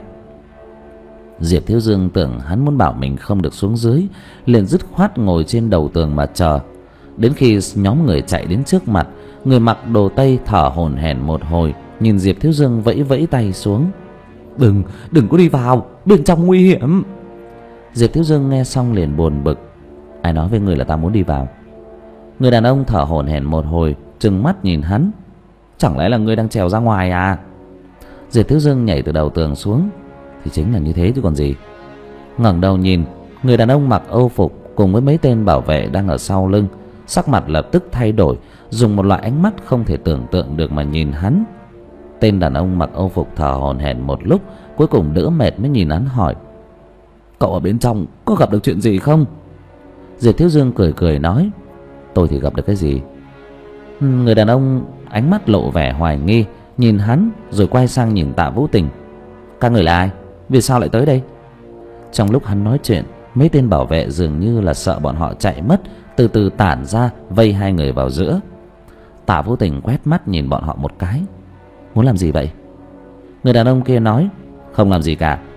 Diệp Thiếu Dương tưởng hắn muốn bảo mình không được xuống dưới, liền dứt khoát ngồi trên đầu tường mà chờ. Đến khi nhóm người chạy đến trước mặt, người mặc đồ tây thở hổn hển một hồi, nhìn Diệp Thiếu Dương vẫy vẫy tay xuống. Đừng, đừng có đi vào, bên trong nguy hiểm. Diệp Thiếu Dương nghe xong liền buồn bực. Ai nói với người là ta muốn đi vào? Người đàn ông thở hổn hển một hồi, trừng mắt nhìn hắn. Chẳng lẽ là ngươi đang trèo ra ngoài à? Diệp Thiếu Dương nhảy từ đầu tường xuống. Thì chính là như thế chứ còn gì. Ngẩng đầu nhìn, người đàn ông mặc âu phục cùng với mấy tên bảo vệ đang ở sau lưng, sắc mặt lập tức thay đổi, dùng một loại ánh mắt không thể tưởng tượng được mà nhìn hắn. Tên đàn ông mặc âu phục thở hổn hển một lúc, cuối cùng đỡ mệt mới nhìn hắn hỏi. Cậu ở bên trong có gặp được chuyện gì không? Diệp Thiếu Dương cười cười nói. Tôi thì gặp được cái gì? Người đàn ông ánh mắt lộ vẻ hoài nghi, nhìn hắn rồi quay sang nhìn Tạ Vũ Tình. Các người là ai? Vì sao lại tới đây? Trong lúc hắn nói chuyện, mấy tên bảo vệ dường như là sợ bọn họ chạy mất, từ từ tản ra vây hai người vào giữa. Tạ Vũ Tình quét mắt nhìn bọn họ một cái. Muốn làm gì vậy? Người đàn ông kia nói. Không làm gì cả.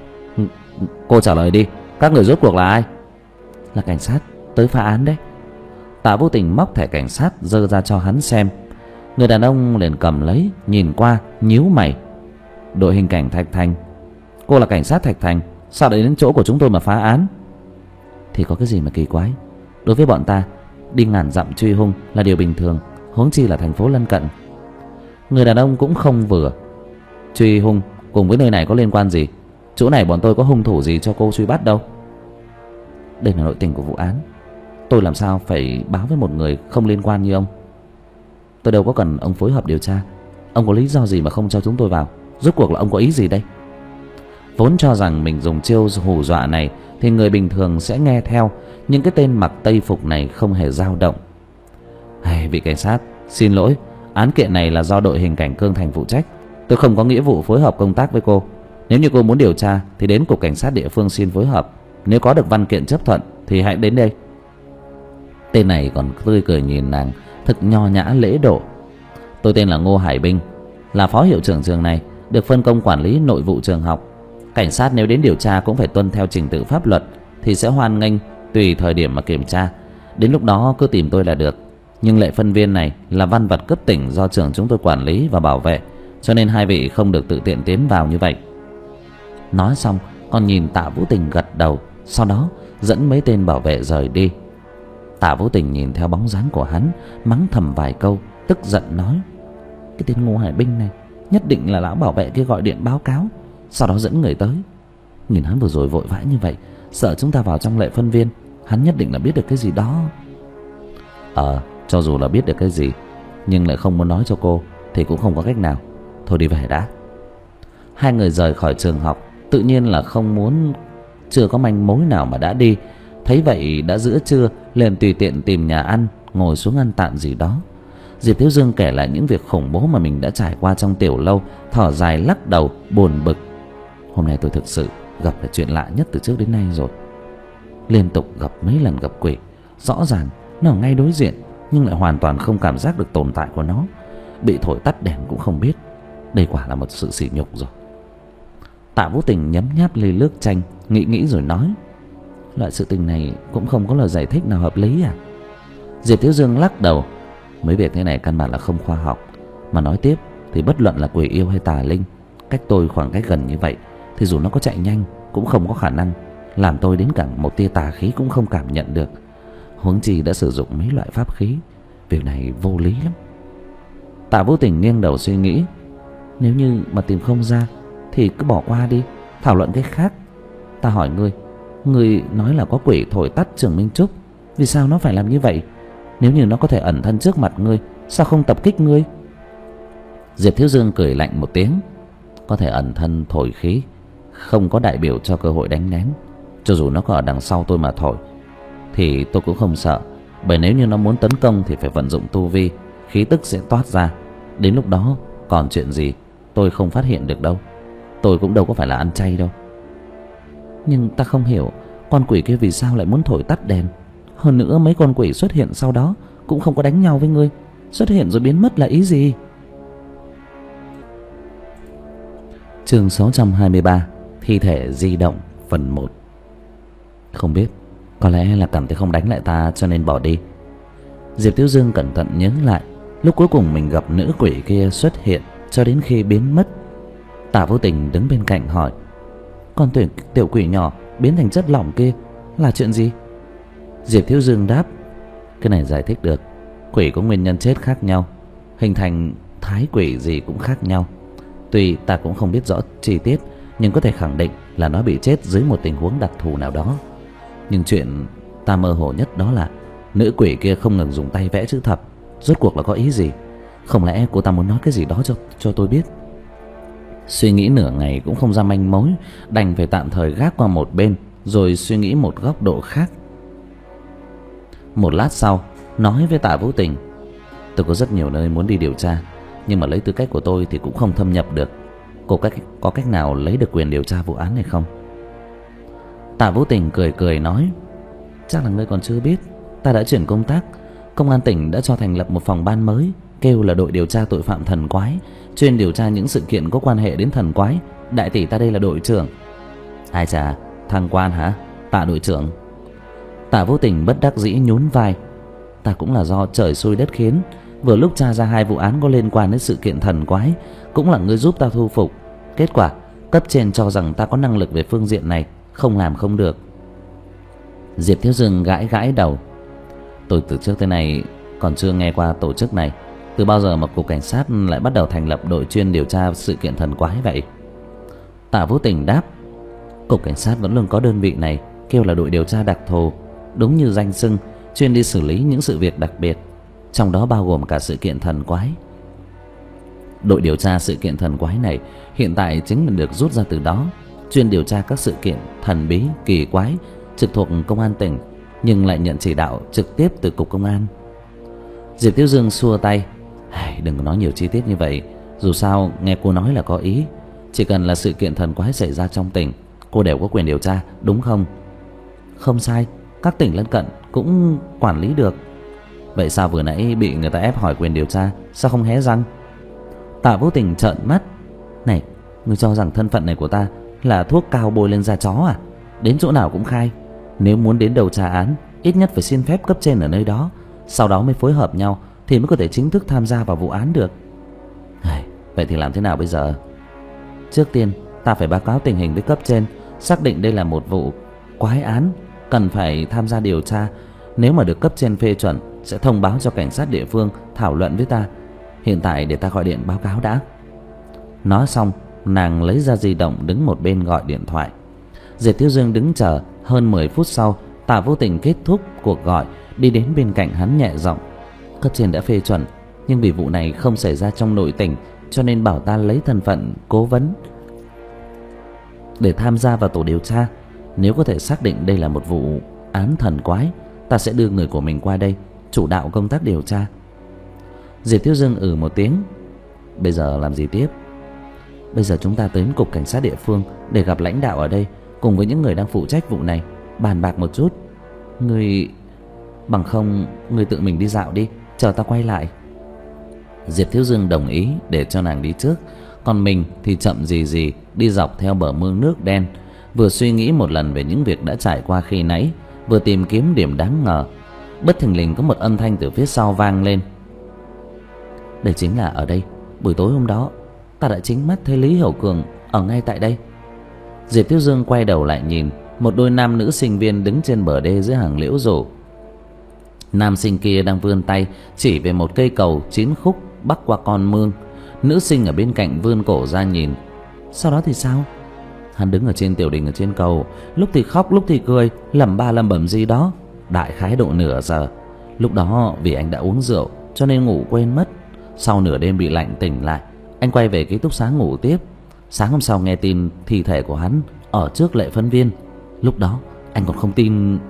Cô trả lời đi, các người rốt cuộc là ai? Là cảnh sát tới phá án đấy. Tạ Vũ Tình móc thẻ cảnh sát giơ ra cho hắn xem. Người đàn ông liền cầm lấy, nhìn qua, nhíu mày. Đội hình cảnh Thạch Thành. Cô là cảnh sát Thạch Thành, sao lại đến chỗ của chúng tôi mà phá án? Thì có cái gì mà kỳ quái? Đối với bọn ta, đi ngàn dặm truy hung là điều bình thường, huống chi là thành phố lân cận. Người đàn ông cũng không vừa. Truy hung cùng với nơi này có liên quan gì? Chỗ này bọn tôi có hung thủ gì cho cô truy bắt đâu. Đây là nội tình của vụ án, tôi làm sao phải báo với một người không liên quan như ông? Tôi đâu có cần ông phối hợp điều tra. Ông có lý do gì mà không cho chúng tôi vào? Rốt cuộc là ông có ý gì đây? Vốn cho rằng mình dùng chiêu hù dọa này thì người bình thường sẽ nghe theo, nhưng cái tên mặc tây phục này không hề dao động. Hey, vị cảnh sát, xin lỗi, án kiện này là do đội hình cảnh Cương Thành phụ trách. Tôi không có nghĩa vụ phối hợp công tác với cô. Nếu như cô muốn điều tra thì đến cục cảnh sát địa phương xin phối hợp. Nếu có được văn kiện chấp thuận thì hãy đến đây. Tên này còn tươi cười nhìn nàng, thật nho nhã lễ độ. Tôi tên là Ngô Hải Binh, là phó hiệu trưởng trường này, được phân công quản lý nội vụ trường học. Cảnh sát nếu đến điều tra cũng phải tuân theo trình tự pháp luật, thì sẽ hoan nghênh tùy thời điểm mà kiểm tra. Đến lúc đó cứ tìm tôi là được. Nhưng lệ phân viên này là văn vật cấp tỉnh do trường chúng tôi quản lý và bảo vệ, cho nên hai vị không được tự tiện tiến vào như vậy. Nói xong còn nhìn Tạ Vũ Tình gật đầu, sau đó dẫn mấy tên bảo vệ rời đi. Tạ Vũ Tình nhìn theo bóng dáng của hắn, mắng thầm vài câu, tức giận nói: cái tên Ngô Hải Binh này nhất định là lão bảo vệ kia gọi điện báo cáo, sau đó dẫn người tới. Nhìn hắn vừa rồi vội vã như vậy, sợ chúng ta vào trong lệ phân viên, hắn nhất định là biết được cái gì đó. Ờ, cho dù là biết được cái gì, nhưng lại không muốn nói cho cô thì cũng không có cách nào. Thôi đi về đã. Hai người rời khỏi trường học, tự nhiên là không muốn, chưa có manh mối nào mà đã đi. Thấy vậy đã giữa trưa, liền tùy tiện tìm nhà ăn, ngồi xuống ăn tạm gì đó. Diệp Thiếu Dương kể lại những việc khủng bố mà mình đã trải qua trong tiểu lâu, thở dài lắc đầu, buồn bực. Hôm nay tôi thực sự gặp phải chuyện lạ nhất từ trước đến nay rồi. Liên tục gặp mấy lần gặp quỷ, rõ ràng nó ở ngay đối diện, nhưng lại hoàn toàn không cảm giác được tồn tại của nó. Bị thổi tắt đèn cũng không biết. Đây quả là một sự sỉ nhục rồi. Tạ Vũ Tình nhấm nháp ly nước chanh, nghĩ nghĩ rồi nói: loại sự tình này cũng không có lời giải thích nào hợp lý à? Diệp Thiếu Dương lắc đầu: mấy việc thế này căn bản là không khoa học. Mà nói tiếp thì bất luận là quỷ yêu hay tà linh, cách tôi khoảng cách gần như vậy, thì dù nó có chạy nhanh cũng không có khả năng làm tôi đến cả một tia tà khí cũng không cảm nhận được. Huống chi đã sử dụng mấy loại pháp khí, việc này vô lý lắm. Tạ Vũ Tình nghiêng đầu suy nghĩ: nếu như mà tìm không ra thì cứ bỏ qua đi, thảo luận cái khác. Ta hỏi ngươi, ngươi nói là có quỷ thổi tắt Trường Minh Trúc, vì sao nó phải làm như vậy? Nếu như nó có thể ẩn thân trước mặt ngươi, sao không tập kích ngươi? Diệp Thiếu Dương cười lạnh một tiếng: có thể ẩn thân thổi khí, không có đại biểu cho cơ hội đánh lén. Cho dù nó có ở đằng sau tôi mà thổi thì tôi cũng không sợ, bởi nếu như nó muốn tấn công thì phải vận dụng tu vi, khí tức sẽ toát ra. Đến lúc đó còn chuyện gì tôi không phát hiện được đâu. Tôi cũng đâu có phải là ăn chay đâu. Nhưng ta không hiểu, con quỷ kia vì sao lại muốn thổi tắt đèn? Hơn nữa mấy con quỷ xuất hiện sau đó cũng không có đánh nhau với ngươi, xuất hiện rồi biến mất là ý gì? Chương sáu trăm hai mươi ba: Thi thể di động phần một. Không biết, có lẽ là cảm thấy không đánh lại ta cho nên bỏ đi. Diệp Thiếu Dương cẩn thận nhớ lại lúc cuối cùng mình gặp nữ quỷ kia xuất hiện cho đến khi biến mất. Tạ Vũ Tình đứng bên cạnh hỏi: con tiểu, tiểu quỷ nhỏ biến thành chất lỏng kia là chuyện gì? Diệp Thiếu Dương đáp: cái này giải thích được. Quỷ có nguyên nhân chết khác nhau, hình thành thái quỷ gì cũng khác nhau. Tuy ta cũng không biết rõ chi tiết, nhưng có thể khẳng định là nó bị chết dưới một tình huống đặc thù nào đó. Nhưng chuyện ta mơ hồ nhất đó là nữ quỷ kia không ngừng dùng tay vẽ chữ thập. Rốt cuộc là có ý gì? Không lẽ cô ta muốn nói cái gì đó cho, cho tôi biết? Suy nghĩ nửa ngày cũng không ra manh mối, đành phải tạm thời gác qua một bên, rồi suy nghĩ một góc độ khác. Một lát sau nói với Tạ Vũ Tình: tôi có rất nhiều nơi muốn đi điều tra, nhưng mà lấy tư cách của tôi thì cũng không thâm nhập được. Cô cách, có cách nào lấy được quyền điều tra vụ án này không? Tạ Vũ Tình cười cười nói: chắc là ngươi còn chưa biết, ta đã chuyển công tác. Công an tỉnh đã cho thành lập một phòng ban mới, kêu là đội điều tra tội phạm thần quái, chuyên điều tra những sự kiện có quan hệ đến thần quái. Đại tỷ ta đây là đội trưởng. Ai chà, thăng quan hả? Tạ đội trưởng. Tạ Vũ Tình bất đắc dĩ nhún vai: ta cũng là do trời xui đất khiến, vừa lúc tra ra hai vụ án có liên quan đến sự kiện thần quái, cũng là ngươi giúp ta thu phục. Kết quả cấp trên cho rằng ta có năng lực về phương diện này, không làm không được. Diệp Thiếu Dương gãi gãi đầu: tôi từ trước tới nay còn chưa nghe qua tổ chức này. Từ bao giờ mà cục cảnh sát lại bắt đầu thành lập đội chuyên điều tra sự kiện thần quái vậy? Tạ Vũ Tình đáp: cục cảnh sát vẫn luôn có đơn vị này, kêu là đội điều tra đặc thù, đúng như danh xưng, chuyên đi xử lý những sự việc đặc biệt, trong đó bao gồm cả sự kiện thần quái. Đội điều tra sự kiện thần quái này hiện tại chính là được rút ra từ đó. chuyên điều tra các sự kiện thần bí kỳ quái trực thuộc công an tỉnh, nhưng lại nhận chỉ đạo trực tiếp từ cục công an. Diệp Thiếu Dương xua tay: đừng có nói nhiều chi tiết như vậy, dù sao nghe cô nói là có ý. Chỉ cần là sự kiện thần quái xảy ra trong tỉnh, cô đều có quyền điều tra, đúng không? Không sai, các tỉnh lân cận cũng quản lý được. Vậy sao vừa nãy bị người ta ép hỏi quyền điều tra, sao không hé răng? Tạ Vô Tình trợn mắt: này, ngươi cho rằng thân phận này của ta là thuốc cao bôi lên da chó à? Đến chỗ nào cũng khai. Nếu muốn đến đầu tra án, ít nhất phải xin phép cấp trên ở nơi đó, sau đó mới phối hợp nhau thì mới có thể chính thức tham gia vào vụ án được. Vậy thì làm thế nào bây giờ? Trước tiên ta phải báo cáo tình hình với cấp trên, xác định đây là một vụ quái án, cần phải tham gia điều tra. Nếu mà được cấp trên phê chuẩn, sẽ thông báo cho cảnh sát địa phương thảo luận với ta. Hiện tại để ta gọi điện báo cáo đã. Nói xong, nàng lấy ra di động đứng một bên gọi điện thoại. Diệp Thiếu Dương đứng chờ. Hơn mười phút sau, Tạ Vô Tình kết thúc cuộc gọi, đi đến bên cạnh hắn nhẹ giọng: cấp trên đã phê chuẩn, nhưng vì vụ này không xảy ra trong nội tỉnh, cho nên bảo ta lấy thân phận cố vấn để tham gia vào tổ điều tra. Nếu có thể xác định đây là một vụ án thần quái, ta sẽ đưa người của mình qua đây chủ đạo công tác điều tra. Diệp Thiếu Dương ừ một tiếng. Bây giờ làm gì tiếp? Bây giờ chúng ta tới cục cảnh sát địa phương để gặp lãnh đạo ở đây, cùng với những người đang phụ trách vụ này, bàn bạc một chút. Người... Bằng không, người tự mình đi dạo đi, chờ ta quay lại. Diệp Thiếu Dương đồng ý để cho nàng đi trước, còn mình thì chậm gì gì đi dọc theo bờ mương nước đen, vừa suy nghĩ một lần về những việc đã trải qua khi nãy, vừa tìm kiếm điểm đáng ngờ. Bất thình lình có một âm thanh từ phía sau vang lên. Đây chính là ở đây, buổi tối hôm đó ta đã chính mắt thấy Lý Hiểu Cường ở ngay tại đây. Diệp Thiếu Dương quay đầu lại nhìn, một đôi nam nữ sinh viên đứng trên bờ đê dưới hàng liễu rủ. Nam sinh kia đang vươn tay chỉ về một cây cầu chín khúc bắc qua con mương. Nữ sinh ở bên cạnh vươn cổ ra nhìn. Sau đó thì sao? Hắn đứng ở trên tiểu đình ở trên cầu, lúc thì khóc lúc thì cười, lẩm ba lẩm bẩm gì đó. Đại khái độ nửa giờ. Lúc đó vì anh đã uống rượu cho nên ngủ quên mất. Sau nửa đêm bị lạnh tỉnh lại, anh quay về ký túc xá ngủ tiếp. Sáng hôm sau nghe tin thi thể của hắn ở trước lệ phân viên. Lúc đó anh còn không tin.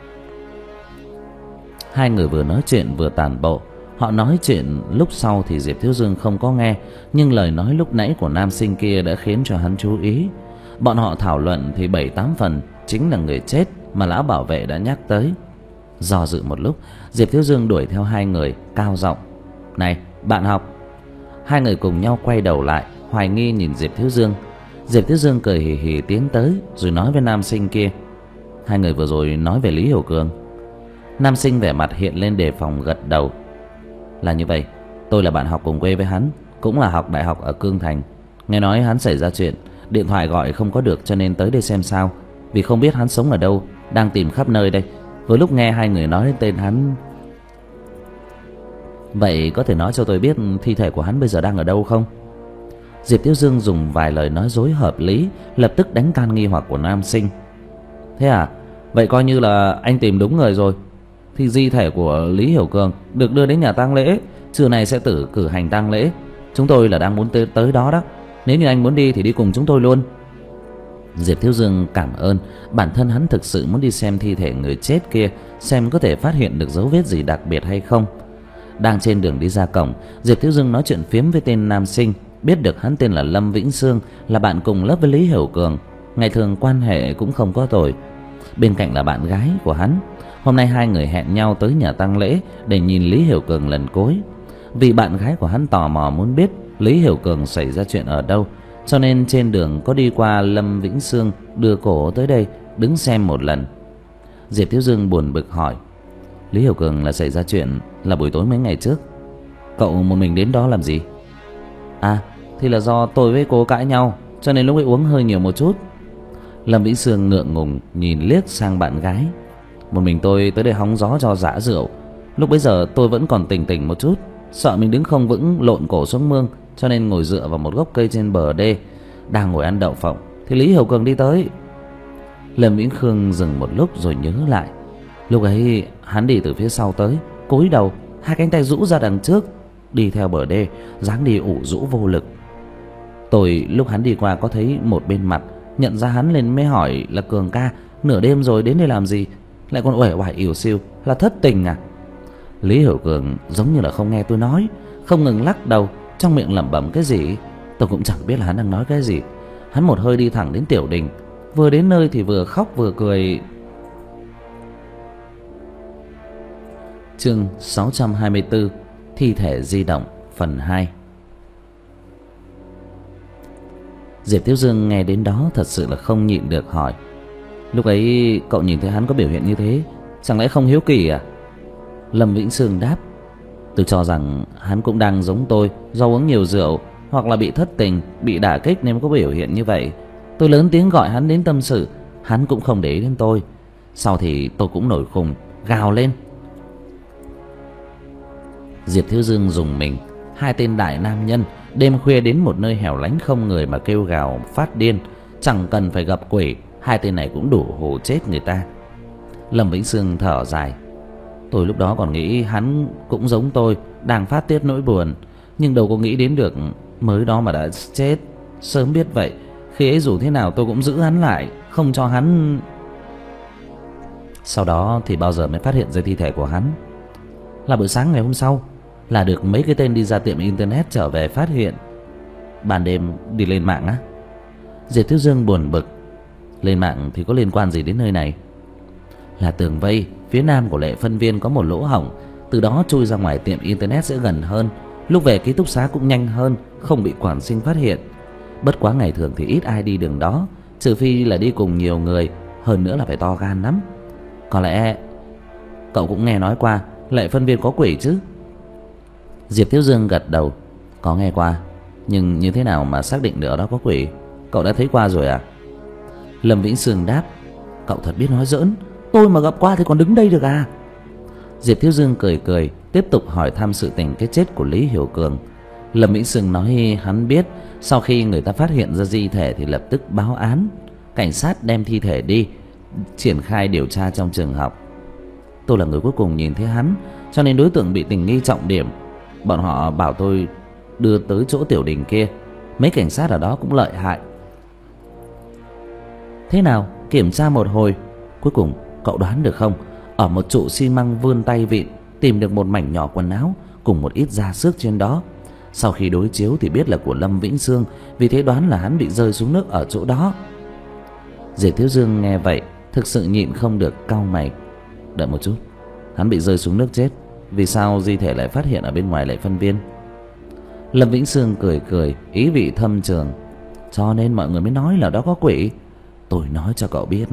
Hai người vừa nói chuyện vừa tản bộ. Họ nói chuyện lúc sau thì Diệp Thiếu Dương không có nghe, nhưng lời nói lúc nãy của nam sinh kia đã khiến cho hắn chú ý. Bọn họ thảo luận thì bảy tám phần chính là người chết mà lão bảo vệ đã nhắc tới. Do dự một lúc, Diệp Thiếu Dương đuổi theo hai người, cao giọng: Này, bạn học. Hai người cùng nhau quay đầu lại, hoài nghi nhìn Diệp Thiếu Dương. Diệp Thiếu Dương cười hì hì tiến tới, rồi nói với nam sinh kia: Hai người vừa rồi nói về Lý Hiểu Cường. Nam sinh vẻ mặt hiện lên đề phòng, gật đầu: Là như vậy, tôi là bạn học cùng quê với hắn, cũng là học đại học ở Cương Thành. Nghe nói hắn xảy ra chuyện, điện thoại gọi không có được cho nên tới đây xem sao. Vì không biết hắn sống ở đâu, đang tìm khắp nơi đây. Vừa lúc nghe hai người nói đến tên hắn. Vậy có thể nói cho tôi biết thi thể của hắn bây giờ đang ở đâu không? Diệp Thiếu Dương dùng vài lời nói dối hợp lý, lập tức đánh tan nghi hoặc của nam sinh. Thế à? Vậy coi như là anh tìm đúng người rồi. Thì di thể của Lý Hiểu Cường được đưa đến nhà tang lễ, trưa nay sẽ tử cử hành tang lễ. Chúng tôi là đang muốn tới, tới đó đó. Nếu như anh muốn đi thì đi cùng chúng tôi luôn. Diệp Thiếu Dương cảm ơn. Bản thân hắn thực sự muốn đi xem thi thể người chết kia, xem có thể phát hiện được dấu vết gì đặc biệt hay không. Đang trên đường đi ra cổng, Diệp Thiếu Dương nói chuyện phiếm với tên nam sinh, biết được hắn tên là Lâm Vĩnh Sương, là bạn cùng lớp với Lý Hiểu Cường, ngày thường quan hệ cũng không có tồi. Bên cạnh là bạn gái của hắn. Hôm nay hai người hẹn nhau tới nhà tang lễ để nhìn Lý Hiểu Cường lần cuối. Vì bạn gái của hắn tò mò muốn biết Lý Hiểu Cường xảy ra chuyện ở đâu, cho nên trên đường có đi qua Lâm Vĩnh Sương đưa cổ tới đây đứng xem một lần. Diệp Thiếu Dương buồn bực hỏi: Lý Hiểu Cường là xảy ra chuyện là buổi tối mấy ngày trước, cậu một mình đến đó làm gì? À, thì là do tôi với cô cãi nhau, cho nên lúc ấy uống hơi nhiều một chút. Lâm Vĩnh Sương ngượng ngùng nhìn liếc sang bạn gái. Một mình tôi tới đây hóng gió cho dã rượu. Lúc bấy giờ tôi vẫn còn tỉnh tỉnh một chút, sợ mình đứng không vững lộn cổ xuống mương, cho nên ngồi dựa vào một gốc cây trên bờ đê. Đang ngồi ăn đậu phộng thì Lý Hiểu Cường đi tới. Lâm Vĩnh Khương dừng một lúc rồi nhớ lại. Lúc ấy hắn đi từ phía sau tới, cúi đầu, hai cánh tay rũ ra đằng trước, đi theo bờ đê, dáng đi ủ rũ vô lực. Tôi lúc hắn đi qua có thấy một bên mặt nhận ra hắn lên mới hỏi là Cường ca, nửa đêm rồi đến đây làm gì, lại còn uể oải ỉu xìu, là thất tình à? Lý Hiểu Cường giống như là không nghe tôi nói, không ngừng lắc đầu, trong miệng lẩm bẩm cái gì. Tôi cũng chẳng biết là hắn đang nói cái gì. Hắn một hơi đi thẳng đến tiểu đình, vừa đến nơi thì vừa khóc vừa cười. Chương sáu trăm hai mươi tư, thi thể di động phần hai. Diệp Thiếu Dương nghe đến đó thật sự là không nhịn được hỏi: lúc ấy cậu nhìn thấy hắn có biểu hiện như thế, chẳng lẽ không hiếu kỳ à? Lâm Vĩnh Sương đáp: tôi cho rằng hắn cũng đang giống tôi, do uống nhiều rượu hoặc là bị thất tình, bị đả kích nên mới có biểu hiện như vậy. Tôi lớn tiếng gọi hắn đến tâm sự, hắn cũng không để ý đến tôi. Sau thì tôi cũng nổi khùng, gào lên. Diệp Thiếu Dương dùng mình. Hai tên đại nam nhân đêm khuya đến một nơi hẻo lánh không người mà kêu gào phát điên, chẳng cần phải gặp quỷ, hai tên này cũng đủ hù chết người ta. Lâm Vĩnh Sương thở dài: tôi lúc đó còn nghĩ hắn cũng giống tôi, đang phát tiết nỗi buồn, nhưng đâu có nghĩ đến được mới đó mà đã chết. Sớm biết vậy, khi ấy dù thế nào tôi cũng giữ hắn lại, không cho hắn. Sau đó thì bao giờ mới phát hiện ra thi thể của hắn? Là buổi sáng ngày hôm sau, là được mấy cái tên đi ra tiệm internet trở về phát hiện. Ban đêm đi lên mạng á? Diệp Thiếu Dương buồn bực: lên mạng thì có liên quan gì đến nơi này? Là tường vây phía nam của Lệ Phân Viên có một lỗ hổng, từ đó chui ra ngoài tiệm internet sẽ gần hơn, lúc về ký túc xá cũng nhanh hơn, không bị quản sinh phát hiện. Bất quá ngày thường thì ít ai đi đường đó, trừ phi là đi cùng nhiều người, hơn nữa là phải to gan lắm. Có lẽ cậu cũng nghe nói qua Lệ Phân Viên có quỷ chứ? Diệp Thiếu Dương gật đầu: có nghe qua, nhưng như thế nào mà xác định được ở đó có quỷ? Cậu đã thấy qua rồi à? Lâm Vĩnh Sương đáp: cậu thật biết nói giỡn, tôi mà gặp qua thì còn đứng đây được à? Diệp Thiếu Dương cười cười, tiếp tục hỏi thăm sự tình cái chết của Lý Hiểu Cường. Lâm Vĩnh Sương nói hắn biết sau khi người ta phát hiện ra di thể thì lập tức báo án, cảnh sát đem thi thể đi triển khai điều tra trong trường học. Tôi là người cuối cùng nhìn thấy hắn, cho nên đối tượng bị tình nghi trọng điểm. Bọn họ bảo tôi đưa tới chỗ tiểu đình kia, mấy cảnh sát ở đó cũng lợi hại. Thế nào, kiểm tra một hồi, cuối cùng cậu đoán được không? Ở một trụ xi măng vươn tay vịn tìm được một mảnh nhỏ quần áo cùng một ít da xước trên đó. Sau khi đối chiếu thì biết là của Lâm Vĩnh Sương, vì thế đoán là hắn bị rơi xuống nước ở chỗ đó. Diệp Thiếu Dương nghe vậy thực sự nhịn không được cau mày: đợi một chút, hắn bị rơi xuống nước chết, vì sao di thể lại phát hiện ở bên ngoài Lệ Phân Viên? Lâm Vĩnh Sương cười cười, ý vị thâm trường: cho nên mọi người mới nói là đó có quỷ. Tôi nói cho cậu biết.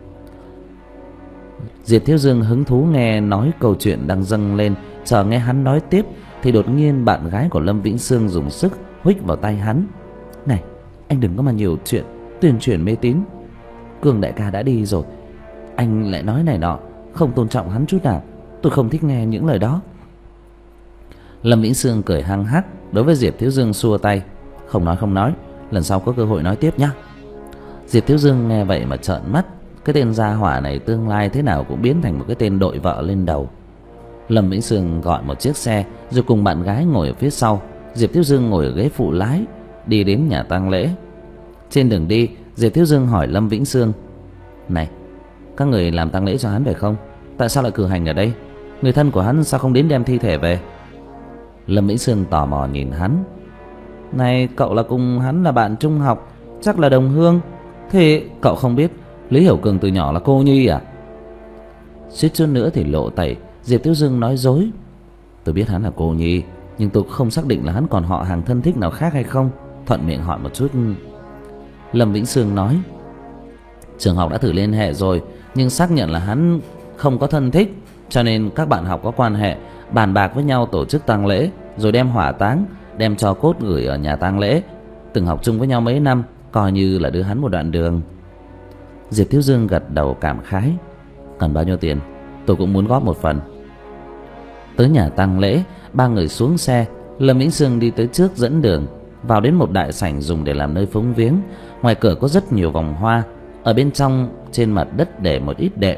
Diệp Thiếu Dương hứng thú nghe nói câu chuyện đang dâng lên, chờ nghe hắn nói tiếp thì đột nhiên bạn gái của Lâm Vĩnh Sương dùng sức huých vào tay hắn: này, anh đừng có mà nhiều chuyện tuyên truyền mê tín. Cường đại ca đã đi rồi, anh lại nói này nọ, không tôn trọng hắn chút nào. Tôi không thích nghe những lời đó. Lâm Vĩnh Sương cười hăng hắc, đối với Diệp Thiếu Dương xua tay: không nói không nói, lần sau có cơ hội nói tiếp nhá. Diệp Thiếu Dương nghe vậy mà trợn mắt, cái tên gia hỏa này tương lai thế nào cũng biến thành một cái tên đội vợ lên đầu. Lâm Vĩnh Sương gọi một chiếc xe rồi cùng bạn gái ngồi ở phía sau, Diệp Thiếu Dương ngồi ở ghế phụ lái, đi đến nhà tang lễ. Trên đường đi, Diệp Thiếu Dương hỏi Lâm Vĩnh Sương: này, các người làm tang lễ cho hắn phải không? Tại sao lại cử hành ở đây? Người thân của hắn sao không đến đem thi thể về? Lâm Vĩnh Sương tò mò nhìn hắn: này, cậu là cùng hắn là bạn trung học, chắc là đồng hương. Thế cậu không biết Lý Hiểu Cường từ nhỏ là cô nhi à? Suýt chút nữa thì lộ tẩy, Diệp Thiếu Dương nói dối: tôi biết hắn là cô nhi, nhưng tôi không xác định là hắn còn họ hàng thân thích nào khác hay không. Thuận miệng hỏi một chút. Lâm Vĩnh Sương nói: trường học đã thử liên hệ rồi, nhưng xác nhận là hắn không có thân thích, cho nên các bạn học có quan hệ, bàn bạc với nhau tổ chức tang lễ, rồi đem hỏa táng, đem tro cốt gửi ở nhà tang lễ. Từng học chung với nhau mấy năm, coi như là đưa hắn một đoạn đường. Diệp Thiếu Dương gật đầu cảm khái: cần bao nhiêu tiền? Tôi cũng muốn góp một phần. Tới nhà tang lễ, ba người xuống xe. Lâm Vĩnh Sương đi tới trước dẫn đường, vào đến một đại sảnh dùng để làm nơi phúng viếng. Ngoài cửa có rất nhiều vòng hoa, ở bên trong trên mặt đất để một ít đệm.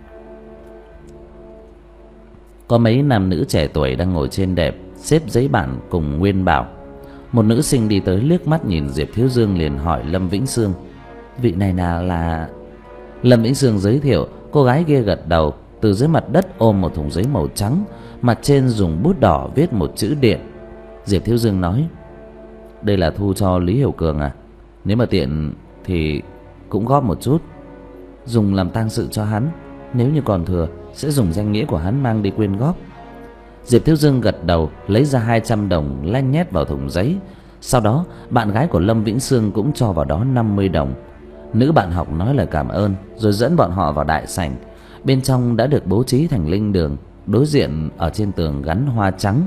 Có mấy nam nữ trẻ tuổi đang ngồi trên đệm, xếp giấy bản cùng nguyên bảo. Một nữ sinh đi tới liếc mắt nhìn Diệp Thiếu Dương liền hỏi Lâm Vĩnh Sương: Vị này là là Lâm Vĩnh Sương giới thiệu. Cô gái kia gật đầu. Từ dưới mặt đất ôm một thùng giấy màu trắng, mặt trên dùng bút đỏ viết một chữ Điện. Diệp Thiếu Dương nói: đây là thu cho Lý Hiểu Cường à? Nếu mà tiện thì cũng góp một chút, dùng làm tang sự cho hắn. Nếu như còn thừa sẽ dùng danh nghĩa của hắn mang đi quyên góp. Diệp Thiếu Dương gật đầu, lấy ra hai trăm đồng lanh nhét vào thùng giấy. Sau đó bạn gái của Lâm Vĩnh Sương cũng cho vào đó năm mươi đồng. Nữ bạn học nói lời cảm ơn rồi dẫn bọn họ vào đại sảnh. Bên trong đã được bố trí thành linh đường. Đối diện ở trên tường gắn hoa trắng.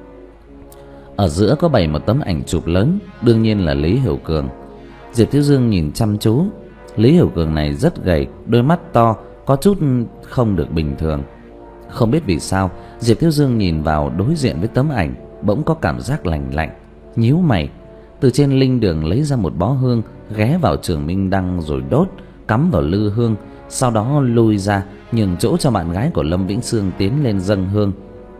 Ở giữa có bày một tấm ảnh chụp lớn, đương nhiên là Lý Hiểu Cường. Diệp Thiếu Dương nhìn chăm chú. Lý Hiểu Cường này rất gầy, đôi mắt to, có chút không được bình thường. Không biết vì sao Diệp Thiếu Dương nhìn vào đối diện với tấm ảnh bỗng có cảm giác lạnh lạnh, nhíu mày. Từ trên linh đường lấy ra một bó hương, ghé vào trường minh đăng rồi đốt, cắm vào lư hương. Sau đó lui ra nhường chỗ cho bạn gái của Lâm Vĩnh Sương tiến lên dâng hương.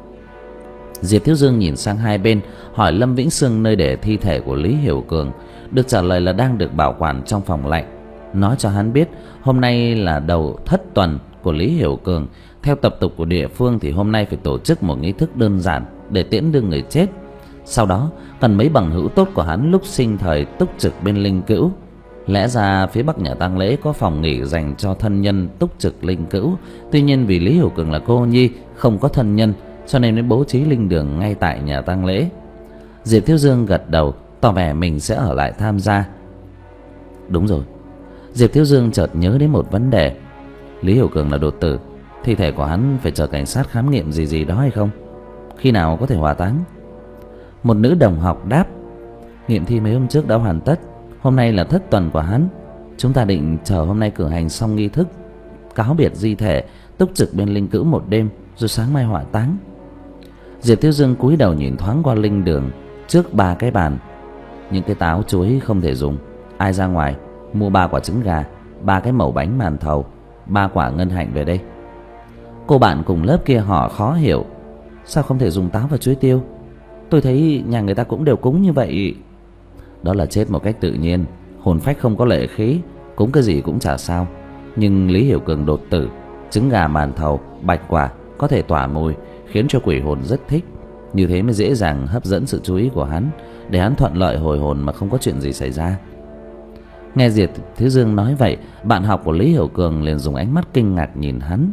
Diệp Thiếu Dương nhìn sang hai bên, hỏi Lâm Vĩnh Sương nơi để thi thể của Lý Hiểu Cường. Được trả lời là đang được bảo quản trong phòng lạnh. Nói cho hắn biết hôm nay là đầu thất tuần của Lý Hiểu Cường. Theo tập tục của địa phương thì hôm nay phải tổ chức một nghi thức đơn giản để tiễn đưa người chết. Sau đó cần mấy bằng hữu tốt của hắn lúc sinh thời túc trực bên linh cữu. Lẽ ra phía bắc nhà tang lễ có phòng nghỉ dành cho thân nhân túc trực linh cữu. Tuy nhiên vì Lý Hiểu Cường là cô nhi, không có thân nhân, cho nên mới bố trí linh đường ngay tại nhà tang lễ. Diệp Thiếu Dương gật đầu, tỏ vẻ mình sẽ ở lại tham gia. Đúng rồi. Diệp Thiếu Dương chợt nhớ đến một vấn đề. Lý Hiểu Cường là đột tử, thi thể của hắn phải chờ cảnh sát khám nghiệm gì gì đó hay không? Khi nào có thể hỏa táng? Một nữ đồng học đáp: nghiệm thi mấy hôm trước đã hoàn tất. Hôm nay là thất tuần của hắn. Chúng ta định chờ hôm nay cử hành xong nghi thức cáo biệt di thể, túc trực bên linh cữu một đêm, rồi sáng mai hỏa táng. Diệp Thiếu Dương cúi đầu nhìn thoáng qua linh đường. Trước ba cái bàn, những cái táo chuối không thể dùng. Ai ra ngoài mua ba quả trứng gà, ba cái mẩu bánh màn thầu, ba quả ngân hạnh về đây. Cô bạn cùng lớp kia họ khó hiểu: sao không thể dùng táo và chuối tiêu? Tôi thấy nhà người ta cũng đều cúng như vậy. Đó là chết một cách tự nhiên, hồn phách không có lệ khí, cúng cái gì cũng chả sao. Nhưng Lý Hiểu Cường đột tử, trứng gà màn thầu, bạch quả có thể tỏa mùi, khiến cho quỷ hồn rất thích. Như thế mới dễ dàng hấp dẫn sự chú ý của hắn, để hắn thuận lợi hồi hồn mà không có chuyện gì xảy ra. Nghe Diệp Thiếu Dương nói vậy, bạn học của Lý Hiểu Cường liền dùng ánh mắt kinh ngạc nhìn hắn.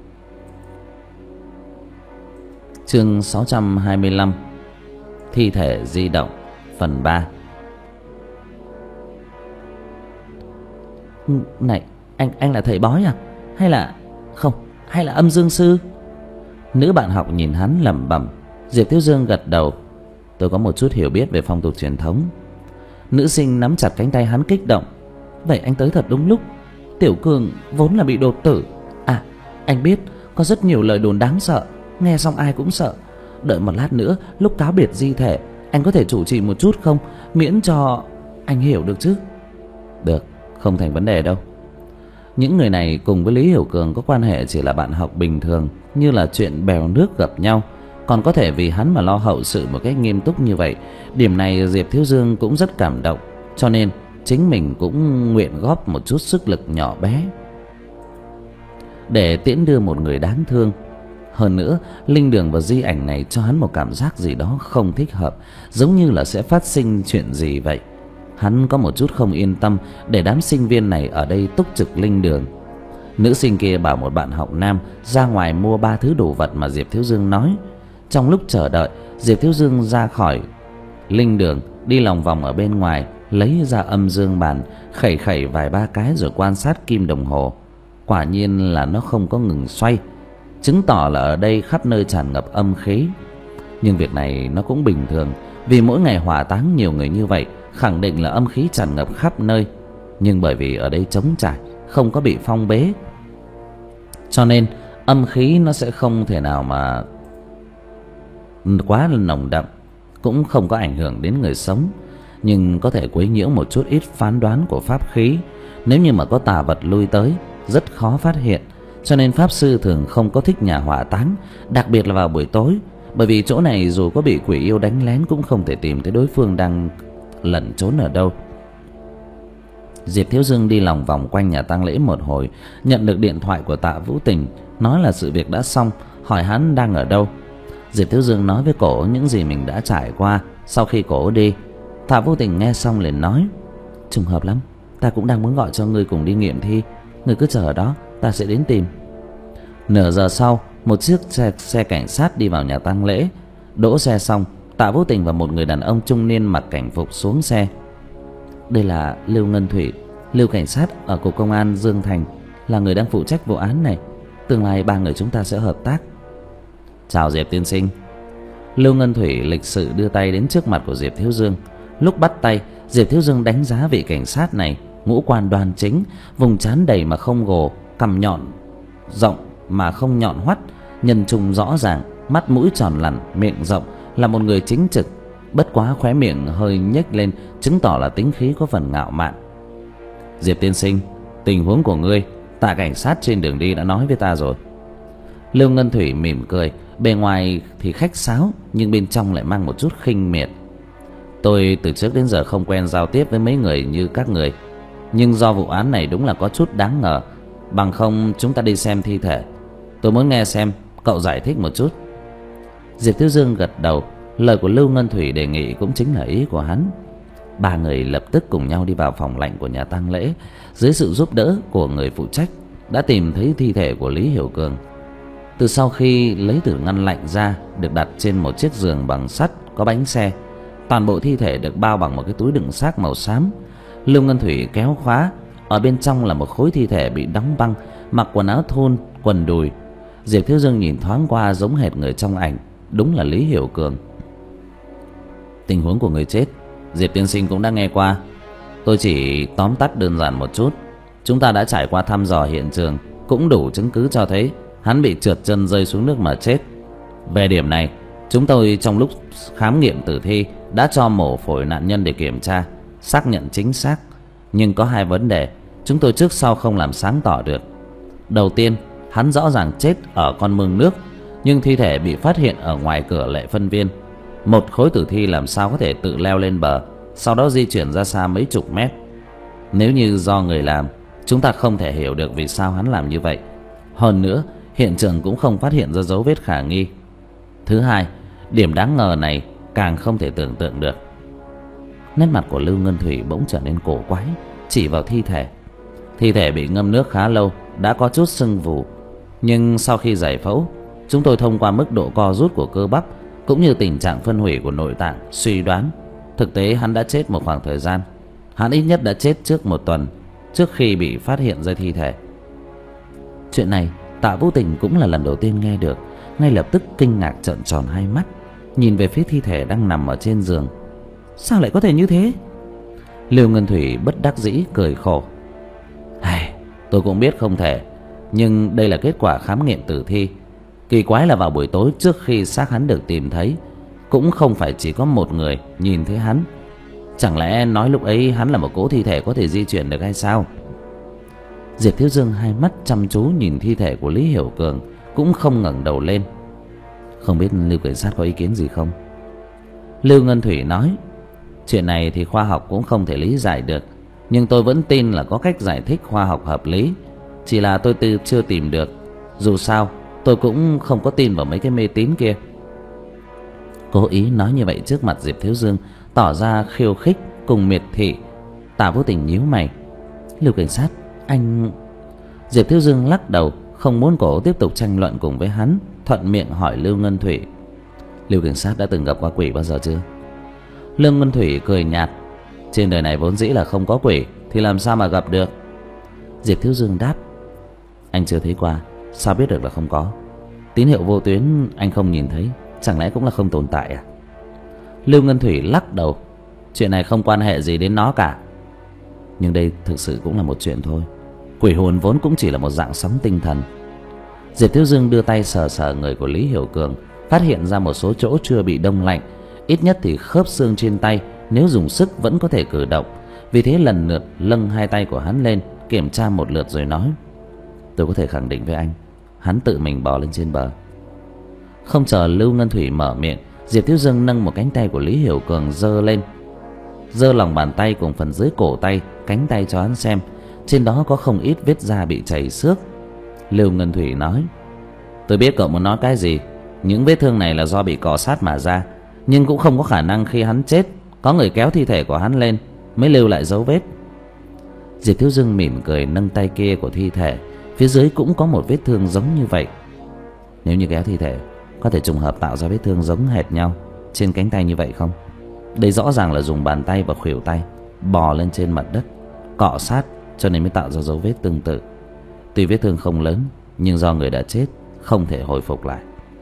Chương sáu trăm hai mươi lăm. Thi thể di động, phần ba. Này, anh anh là thầy bói à? Hay là không, hay là âm dương sư? Nữ bạn học nhìn hắn lẩm bẩm. Diệp Thiếu Dương gật đầu. Tôi có một chút hiểu biết về phong tục truyền thống. Nữ sinh nắm chặt cánh tay hắn kích động. Vậy anh tới thật đúng lúc. Tiểu Cường vốn là bị đột tử. À, anh biết có rất nhiều lời đồn đáng sợ, nghe xong ai cũng sợ. Đợi một lát nữa, lúc cáo biệt di thể, anh có thể chủ trì một chút không? Miễn cho anh hiểu được chứ? Được, không thành vấn đề đâu. Những người này cùng với Lý Hiểu Cường có quan hệ chỉ là bạn học bình thường, như là chuyện bèo nước gặp nhau. Còn có thể vì hắn mà lo hậu sự một cách nghiêm túc như vậy. Điểm này Diệp Thiếu Dương cũng rất cảm động, cho nên chính mình cũng nguyện góp một chút sức lực nhỏ bé để tiễn đưa một người đáng thương. Hơn nữa, linh đường và di ảnh này cho hắn một cảm giác gì đó không thích hợp, giống như là sẽ phát sinh chuyện gì vậy. Hắn có một chút không yên tâm để đám sinh viên này ở đây túc trực linh đường. Nữ sinh kia bảo một bạn học nam ra ngoài mua ba thứ đồ vật mà Diệp Thiếu Dương nói. Trong lúc chờ đợi, Diệp Thiếu Dương ra khỏi linh đường, đi lòng vòng ở bên ngoài, lấy ra âm dương bàn, khẩy khẩy vài ba cái rồi quan sát kim đồng hồ. Quả nhiên là nó không có ngừng xoay, chứng tỏ là ở đây khắp nơi tràn ngập âm khí. Nhưng việc này nó cũng bình thường, vì mỗi ngày hỏa táng nhiều người như vậy, khẳng định là âm khí tràn ngập khắp nơi. Nhưng bởi vì ở đây trống trải, không có bị phong bế, cho nên âm khí nó sẽ không thể nào mà quá là nồng đậm, cũng không có ảnh hưởng đến người sống, nhưng có thể quấy nhiễu một chút ít phán đoán của pháp khí. Nếu như mà có tà vật lui tới, rất khó phát hiện. Cho nên pháp sư thường không có thích nhà hỏa táng, đặc biệt là vào buổi tối. Bởi vì chỗ này dù có bị quỷ yêu đánh lén cũng không thể tìm thấy đối phương đang lẩn trốn ở đâu. Diệp Thiếu Dương đi lòng vòng quanh nhà tang lễ một hồi, nhận được điện thoại của Tạ Vũ Tình, nói là sự việc đã xong, hỏi hắn đang ở đâu. Diệp Thiếu Dương nói với cổ những gì mình đã trải qua sau khi cổ đi. Tạ Vũ Tình nghe xong liền nói: trùng hợp lắm, ta cũng đang muốn gọi cho ngươi cùng đi nghiệm thi, ngươi cứ chờ ở đó, ta sẽ đến tìm. Nửa giờ sau, một chiếc xe, xe cảnh sát đi vào nhà tang lễ. Đỗ xe xong, Tạ Vũ Tình và một người đàn ông trung niên mặc cảnh phục xuống xe. Đây là Lưu Ngân Thủy, Lưu cảnh sát ở cục công an Dương Thành, là người đang phụ trách vụ án này. Tương lai ba người chúng ta sẽ hợp tác. Chào Diệp tiên sinh. Lưu Ngân Thủy lịch sự đưa tay đến trước mặt của Diệp Thiếu Dương. Lúc bắt tay, Diệp Thiếu Dương đánh giá vị cảnh sát này, ngũ quan đoan chính, vùng trán đầy mà không gồ, cằm nhọn rộng mà không nhọn hoắt, nhân trung rõ ràng, mắt mũi tròn lẳn, miệng rộng, là một người chính trực. Bất quá khóe miệng hơi nhếch lên, chứng tỏ là tính khí có phần ngạo mạn. Diệp tiên sinh, tình huống của ngươi, Tạ cảnh sát trên đường đi đã nói với ta rồi. Lưu Ngân Thủy mỉm cười, bề ngoài thì khách sáo nhưng bên trong lại mang một chút khinh miệt. Tôi từ trước đến giờ không quen giao tiếp với mấy người như các người, nhưng do vụ án này đúng là có chút đáng ngờ. Bằng không chúng ta đi xem thi thể, tôi muốn nghe xem cậu giải thích một chút. Diệp Thiếu Dương gật đầu. Lời của Lưu Ngân Thủy đề nghị cũng chính là ý của hắn. Ba người lập tức cùng nhau đi vào phòng lạnh của nhà tang lễ. Dưới sự giúp đỡ của người phụ trách, đã tìm thấy thi thể của Lý Hiểu Cường. Từ sau khi lấy từ ngăn lạnh ra, được đặt trên một chiếc giường bằng sắt có bánh xe. Toàn bộ thi thể được bao bằng một cái túi đựng xác màu xám. Lưu Ngân Thủy kéo khóa, ở bên trong là một khối thi thể bị đóng băng, mặc quần áo thun, quần đùi. Diệp Thiếu Dương nhìn thoáng qua giống hệt người trong ảnh, đúng là Lý Hiểu Cường. Tình huống của người chết Diệp tiên sinh cũng đã nghe qua, tôi chỉ tóm tắt đơn giản một chút. Chúng ta đã trải qua thăm dò hiện trường, cũng đủ chứng cứ cho thấy hắn bị trượt chân rơi xuống nước mà chết. Về điểm này, chúng tôi trong lúc khám nghiệm tử thi đã cho mổ phổi nạn nhân để kiểm tra, xác nhận chính xác. Nhưng có hai vấn đề chúng tôi trước sau không làm sáng tỏ được. Đầu tiên, hắn rõ ràng chết ở con mương nước, nhưng thi thể bị phát hiện ở ngoài cửa lệ phân viên. Một khối tử thi làm sao có thể tự leo lên bờ, sau đó di chuyển ra xa mấy chục mét. Nếu như do người làm, chúng ta không thể hiểu được vì sao hắn làm như vậy. Hơn nữa, hiện trường cũng không phát hiện ra dấu vết khả nghi. Thứ hai, điểm đáng ngờ này càng không thể tưởng tượng được. Nét mặt của Lưu Ngân Thủy bỗng trở nên cổ quái, chỉ vào thi thể. Thi thể bị ngâm nước khá lâu, đã có chút sưng vù. Nhưng sau khi giải phẫu, chúng tôi thông qua mức độ co rút của cơ bắp cũng như tình trạng phân hủy của nội tạng, suy đoán thực tế hắn đã chết một khoảng thời gian. Hắn ít nhất đã chết trước một tuần, trước khi bị phát hiện ra thi thể. Chuyện này Tạ Vũ Tình cũng là lần đầu tiên nghe được, ngay lập tức kinh ngạc trợn tròn hai mắt, nhìn về phía thi thể đang nằm ở trên giường. Sao lại có thể như thế? Lưu Ngân Thủy bất đắc dĩ cười khổ. Ai, tôi cũng biết không thể, nhưng đây là kết quả khám nghiệm tử thi. Kỳ quái là vào buổi tối trước khi xác hắn được tìm thấy, cũng không phải chỉ có một người nhìn thấy hắn. Chẳng lẽ nói lúc ấy hắn là một cỗ thi thể có thể di chuyển được hay sao? Diệp Thiếu Dương hai mắt chăm chú nhìn thi thể của Lý Hiểu Cường, cũng không ngẩng đầu lên. Không biết Lưu cảnh sát có ý kiến gì không? Lưu Ngân Thủy nói, chuyện này thì khoa học cũng không thể lý giải được, nhưng tôi vẫn tin là có cách giải thích khoa học hợp lý. Chỉ là tôi tư chưa tìm được. Dù sao tôi cũng không có tin vào mấy cái mê tín kia. Cố ý nói như vậy trước mặt Diệp Thiếu Dương, tỏ ra khiêu khích cùng miệt thị. Tạ Vũ Tình nhíu mày. Lưu cảnh sát, anh... Diệp Thiếu Dương lắc đầu, không muốn cổ tiếp tục tranh luận cùng với hắn, thuận miệng hỏi Lưu Ngân Thủy. Lưu cảnh sát đã từng gặp qua quỷ bao giờ chưa? Lưu Ngân Thủy cười nhạt. Trên đời này vốn dĩ là không có quỷ, thì làm sao mà gặp được? Diệp Thiếu Dương đáp, anh chưa thấy qua, sao biết được là không có? Tín hiệu vô tuyến anh không nhìn thấy, chẳng lẽ cũng là không tồn tại à? Lưu Ngân Thủy lắc đầu. Chuyện này không quan hệ gì đến nó cả. Nhưng đây thực sự cũng là một chuyện thôi. Quỷ hồn vốn cũng chỉ là một dạng sóng tinh thần. Diệp Thiếu Dương đưa tay sờ sờ người của Lý Hiểu Cường, phát hiện ra một số chỗ chưa bị đông lạnh. Ít nhất thì khớp xương trên tay nếu dùng sức vẫn có thể cử động. Vì thế lần lượt nâng hai tay của hắn lên, kiểm tra một lượt rồi nói, tôi có thể khẳng định với anh, hắn tự mình bò lên trên bờ. Không chờ Lưu Ngân Thủy mở miệng, Diệp Thiếu Dương nâng một cánh tay của Lý Hiểu Cường giơ lên. giơ lòng bàn tay cùng phần dưới cổ tay, cánh tay cho hắn xem. Trên đó có không ít vết da bị chảy xước. Lưu Ngân Thủy nói: tôi biết cậu muốn nói cái gì. Những vết thương này là do bị cọ sát mà ra, nhưng cũng không có khả năng khi hắn chết có người kéo thi thể của hắn lên mới lưu lại dấu vết. Diệp Thiếu Dương mỉm cười nâng tay kia của thi thể. Phía dưới cũng có một vết thương giống như vậy. Nếu như kéo thi thể, có thể trùng hợp tạo ra vết thương giống hệt nhau trên cánh tay như vậy không? Đây rõ ràng là dùng bàn tay và khuỷu tay bò lên trên mặt đất, cọ sát, cho nên mới tạo ra dấu vết tương tự. Tuy vết thương không lớn, nhưng do người đã chết, không thể hồi phục lại.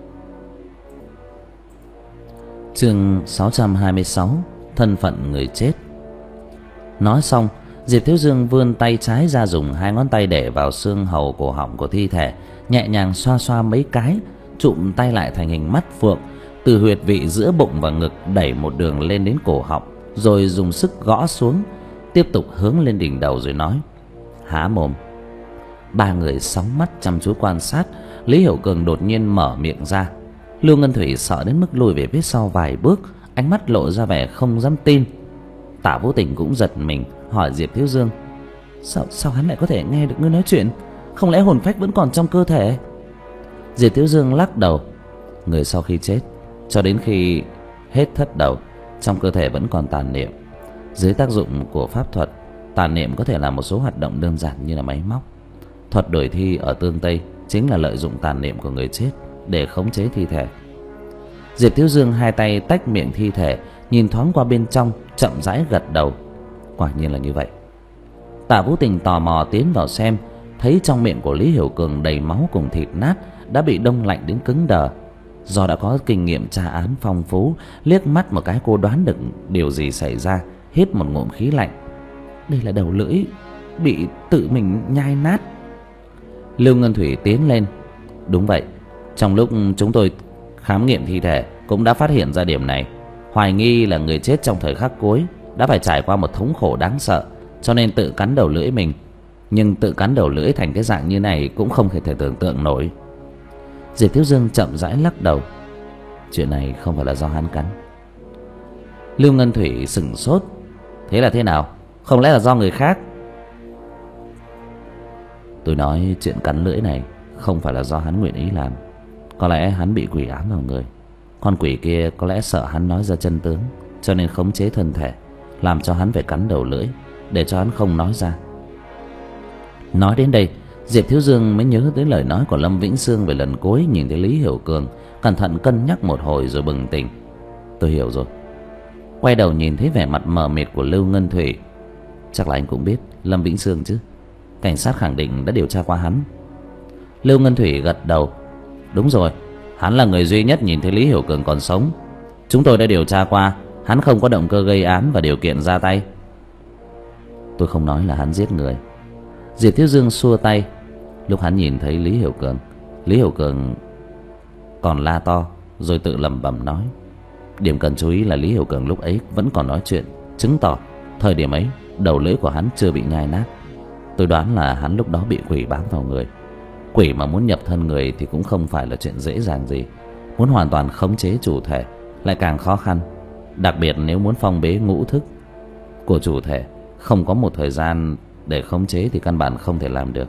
Chương sáu trăm hai mươi sáu: Thân phận người chết. Nói xong, Diệp Thiếu Dương vươn tay trái ra, dùng hai ngón tay để vào xương hầu cổ họng của thi thể, nhẹ nhàng xoa xoa mấy cái, trụm tay lại thành hình mắt phượng, từ huyệt vị giữa bụng và ngực đẩy một đường lên đến cổ họng, rồi dùng sức gõ xuống, tiếp tục hướng lên đỉnh đầu rồi nói: há mồm. Ba người sóng mắt chăm chú quan sát. Lý Hiểu Cường đột nhiên mở miệng ra. Lưu Ngân Thủy sợ đến mức lùi về phía sau vài bước, ánh mắt lộ ra vẻ không dám tin. Tạ Vũ Tình cũng giật mình, hỏi Diệp Thiếu Dương: Sao, sao hắn lại có thể nghe được ngươi nói chuyện? Không lẽ hồn phách vẫn còn trong cơ thể? Diệp Thiếu Dương lắc đầu: người sau khi chết, cho đến khi hết thất đầu, trong cơ thể vẫn còn tàn niệm. Dưới tác dụng của pháp thuật, tàn niệm có thể làm một số hoạt động đơn giản như là máy móc. Thuật đổi thi ở Tương Tây chính là lợi dụng tàn niệm của người chết để khống chế thi thể. Diệp Thiếu Dương hai tay tách miệng thi thể, nhìn thoáng qua bên trong, chậm rãi gật đầu. Quả nhiên là như vậy. Tạ Vũ Tình tò mò tiến vào xem, thấy trong miệng của Lý Hiểu Cường đầy máu cùng thịt nát đã bị đông lạnh đến cứng đờ. Do đã có kinh nghiệm tra án phong phú, liếc mắt một cái cô đoán được điều gì xảy ra, hít một ngụm khí lạnh. Đây là đầu lưỡi bị tự mình nhai nát. Lưu Ngân Thủy tiến lên: đúng vậy, trong lúc chúng tôi khám nghiệm thi thể cũng đã phát hiện ra điểm này. Hoài nghi là người chết trong thời khắc cuối đã phải trải qua một thống khổ đáng sợ, cho nên tự cắn đầu lưỡi mình. Nhưng tự cắn đầu lưỡi thành cái dạng như này cũng không thể tưởng tượng nổi. Diệp Thiếu Dương chậm rãi lắc đầu: chuyện này không phải là do hắn cắn. Lưu Ngân Thủy sửng sốt: thế là thế nào? Không lẽ là do người khác? Tôi nói chuyện cắn lưỡi này không phải là do hắn nguyện ý làm. Có lẽ hắn bị quỷ ám vào người. Con quỷ kia có lẽ sợ hắn nói ra chân tướng, cho nên khống chế thân thể, làm cho hắn phải cắn đầu lưỡi, để cho hắn không nói ra. Nói đến đây, Diệp Thiếu Dương mới nhớ tới lời nói của Lâm Vĩnh Sương về lần cuối nhìn thấy Lý Hiểu Cường, cẩn thận cân nhắc một hồi rồi bừng tỉnh. Tôi hiểu rồi. Quay đầu nhìn thấy vẻ mặt mờ mịt của Lưu Ngân Thủy: chắc là anh cũng biết Lâm Vĩnh Sương chứ? Cảnh sát khẳng định đã điều tra qua hắn. Lưu Ngân Thủy gật đầu: đúng rồi, hắn là người duy nhất nhìn thấy Lý Hiểu Cường còn sống. Chúng tôi đã điều tra qua, hắn không có động cơ gây án và điều kiện ra tay. Tôi không nói là hắn giết người. Diệp Thiếu Dương xua tay: lúc hắn nhìn thấy Lý Hiểu Cường, Lý Hiểu Cường còn la to, rồi tự lẩm bẩm nói. Điểm cần chú ý là Lý Hiểu Cường lúc ấy vẫn còn nói chuyện, chứng tỏ thời điểm ấy đầu lưỡi của hắn chưa bị nhai nát. Tôi đoán là hắn lúc đó bị quỷ bám vào người. Quỷ mà muốn nhập thân người thì cũng không phải là chuyện dễ dàng gì. Muốn hoàn toàn khống chế chủ thể lại càng khó khăn. Đặc biệt nếu muốn phong bế ngũ thức của chủ thể, không có một thời gian để khống chế thì căn bản không thể làm được.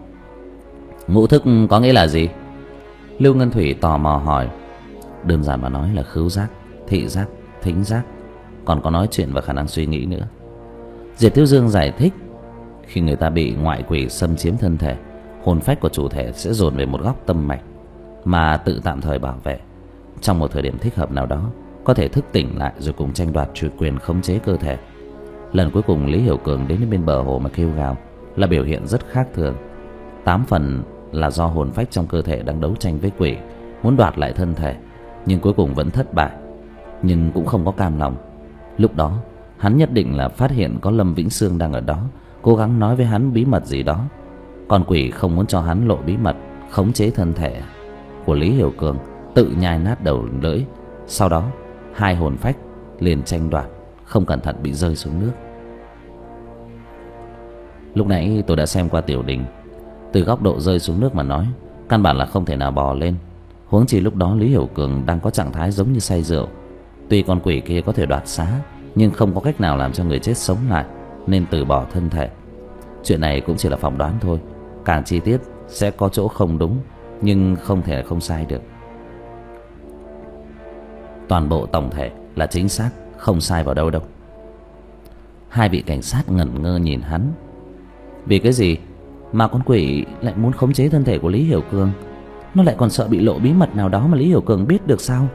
Ngũ thức có nghĩa là gì? Lưu Ngân Thủy tò mò hỏi. Đơn giản mà nói là khứu giác, thị giác, thính giác, còn có nói chuyện và khả năng suy nghĩ nữa. Diệp Thiếu Dương giải thích. Khi người ta bị ngoại quỷ xâm chiếm thân thể, hồn phách của chủ thể sẽ dồn về một góc tâm mạch mà tự tạm thời bảo vệ. Trong một thời điểm thích hợp nào đó, có thể thức tỉnh lại rồi cùng tranh đoạt chủ quyền khống chế cơ thể. Lần cuối cùng Lý Hiểu Cường đến bên bờ hồ mà kêu gào là biểu hiện rất khác thường. Tám phần là do hồn phách trong cơ thể đang đấu tranh với quỷ, muốn đoạt lại thân thể, nhưng cuối cùng vẫn thất bại. Nhưng cũng không có cam lòng. Lúc đó hắn nhất định là phát hiện có Lâm Vĩnh Sương đang ở đó, cố gắng nói với hắn bí mật gì đó. Con quỷ không muốn cho hắn lộ bí mật, khống chế thân thể của Lý Hiểu Cường, tự nhai nát đầu lưỡi. Sau đó hai hồn phách liền tranh đoạt, không cẩn thận bị rơi xuống nước. Lúc nãy tôi đã xem qua tiểu đình. Từ góc độ rơi xuống nước mà nói, căn bản là không thể nào bò lên. Huống chi lúc đó Lý Hiểu Cường đang có trạng thái giống như say rượu. Tuy con quỷ kia có thể đoạt xá, nhưng không có cách nào làm cho người chết sống lại, nên từ bỏ thân thể. Chuyện này cũng chỉ là phỏng đoán thôi, càng chi tiết sẽ có chỗ không đúng, nhưng không thể không sai được. Toàn bộ tổng thể là chính xác, không sai vào đâu đâu. Hai vị cảnh sát ngẩn ngơ nhìn hắn. Vì cái gì mà con quỷ lại muốn khống chế thân thể của Lý Hiểu Cường? Nó lại còn sợ bị lộ bí mật nào đó mà Lý Hiểu Cường biết được sao?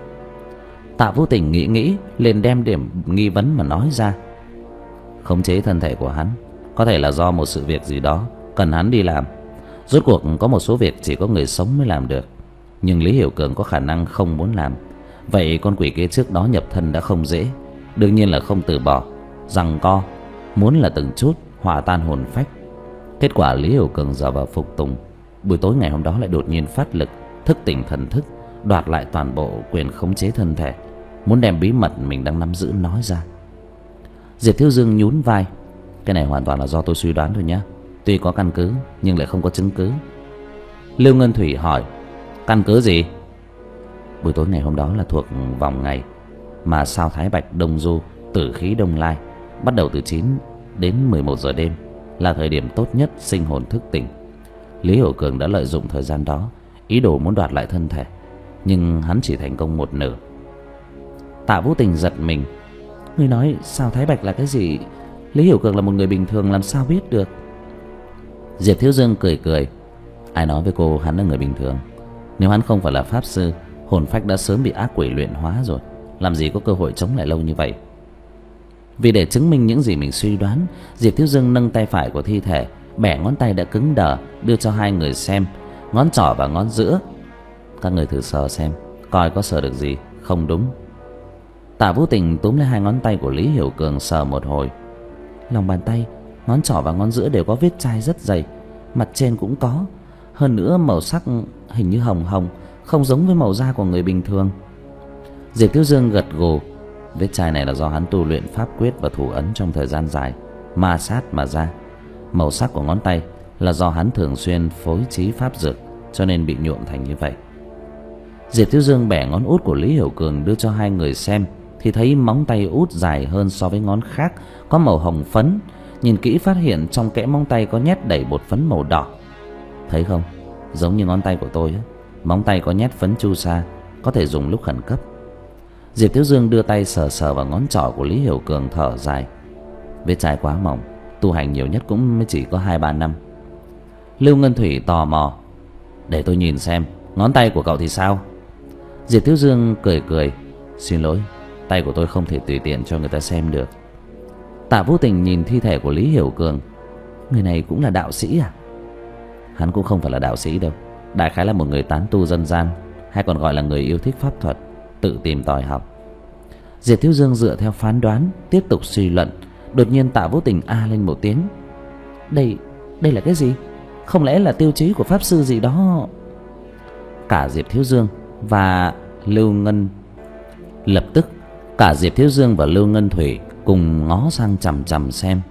Tạ Vô Tình nghĩ nghĩ liền đem điểm nghi vấn mà nói ra. Khống chế thân thể của hắn có thể là do một sự việc gì đó cần hắn đi làm. Rốt cuộc có một số việc chỉ có người sống mới làm được, nhưng Lý Hiểu Cường có khả năng không muốn làm. Vậy con quỷ kia trước đó nhập thân đã không dễ, đương nhiên là không từ bỏ, giằng co, muốn là từng chút hòa tan hồn phách. Kết quả Lý Hiểu Cường giờ vào phục tùng. Buổi tối ngày hôm đó lại đột nhiên phát lực, thức tỉnh thần thức, đoạt lại toàn bộ quyền khống chế thân thể, muốn đem bí mật mình đang nắm giữ nói ra. Diệp Thiếu Dương nhún vai. Cái này hoàn toàn là do tôi suy đoán thôi nhé, tuy có căn cứ nhưng lại không có chứng cứ. Lưu Ngân Thủy hỏi, căn cứ gì? Buổi tối ngày hôm đó là thuộc vòng ngày mà sao Thái Bạch Đông Du, tử khí Đông Lai, bắt đầu từ chín đến mười một giờ đêm, là thời điểm tốt nhất sinh hồn thức tỉnh. Lý Hiểu Cường đã lợi dụng thời gian đó, ý đồ muốn đoạt lại thân thể, nhưng hắn chỉ thành công một nửa. Tạ Vũ Tình giật mình. Ngươi nói sao Thái Bạch là cái gì? Lý Hiểu Cường là một người bình thường, làm sao biết được? Diệp Thiếu Dương cười cười. Ai nói với cô hắn là người bình thường? Nếu hắn không phải là pháp sư, hồn phách đã sớm bị ác quỷ luyện hóa rồi, làm gì có cơ hội chống lại lâu như vậy. Vì để chứng minh những gì mình suy đoán, Diệp Thiếu Dương nâng tay phải của thi thể, bẻ ngón tay đã cứng đờ, đưa cho hai người xem, ngón trỏ và ngón giữa. Các người thử sờ xem, coi có sờ được gì không đúng. Tạ Vũ Tình túm lấy hai ngón tay của Lý Hiểu Cường sờ một hồi. Lòng bàn tay, ngón trỏ và ngón giữa đều có vết chai rất dày, mặt trên cũng có, hơn nữa màu sắc hình như hồng hồng, không giống với màu da của người bình thường. Diệp Thiếu Dương gật gù. Vết chai này là do hắn tu luyện pháp quyết và thủ ấn trong thời gian dài, ma sát mà ra. Màu sắc của ngón tay là do hắn thường xuyên phối trí pháp dược, cho nên bị nhuộm thành như vậy. Diệp Thiếu Dương bẻ ngón út của Lý Hiểu Cường đưa cho hai người xem, thì thấy móng tay út dài hơn so với ngón khác, có màu hồng phấn. Nhìn kỹ phát hiện trong kẽ móng tay có nhét đầy bột phấn màu đỏ. Thấy không, giống như ngón tay của tôi ấy. Móng tay có nhét phấn chu sa, có thể dùng lúc khẩn cấp. Diệp Thiếu Dương đưa tay sờ sờ vào ngón trỏ của Lý Hiểu Cường, thở dài. Vết chai quá mỏng, tu hành nhiều nhất cũng mới chỉ có hai ba năm. Lưu Ngân Thủy tò mò, để tôi nhìn xem ngón tay của cậu thì sao? Diệp Thiếu Dương cười cười, xin lỗi, tay của tôi không thể tùy tiện cho người ta xem được. Tạ Vũ Tình nhìn thi thể của Lý Hiểu Cường. Người này cũng là đạo sĩ à? Hắn cũng không phải là đạo sĩ đâu, đại khái là một người tán tu dân gian, hay còn gọi là người yêu thích pháp thuật, tự tìm tòi học. Diệp Thiếu Dương dựa theo phán đoán tiếp tục suy luận. Đột nhiên Tạ Vũ Tình a lên một tiếng. Đây, đây là cái gì? Không lẽ là tiêu chí của pháp sư gì đó? Cả Diệp Thiếu Dương và Lưu Ngân Lập tức cả Diệp Thiếu Dương và Lưu Ngân Thủy cùng ngó sang chằm chằm xem.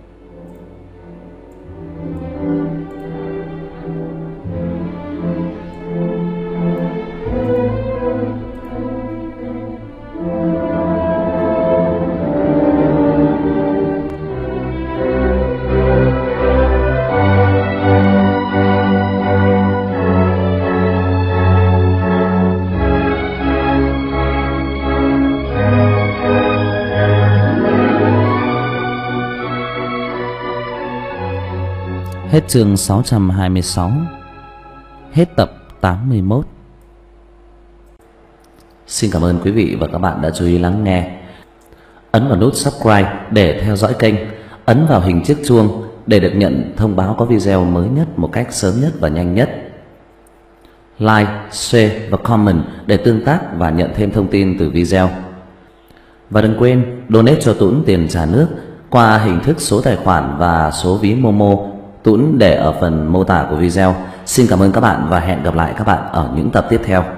Hết chương sáu trăm hai mươi sáu. Hết tập tám mươi mốt. Xin cảm ơn quý vị và các bạn đã chú ý lắng nghe. Ấn vào nút subscribe để theo dõi kênh. Ấn vào hình chiếc chuông để được nhận thông báo có video mới nhất một cách sớm nhất và nhanh nhất. Like, share và comment để tương tác và nhận thêm thông tin từ video. Và đừng quên donate cho Tuấn tiền trả nước qua hình thức số tài khoản và số ví Momo. Tuấn để ở phần mô tả của video. Xin cảm ơn các bạn và hẹn gặp lại các bạn ở những tập tiếp theo.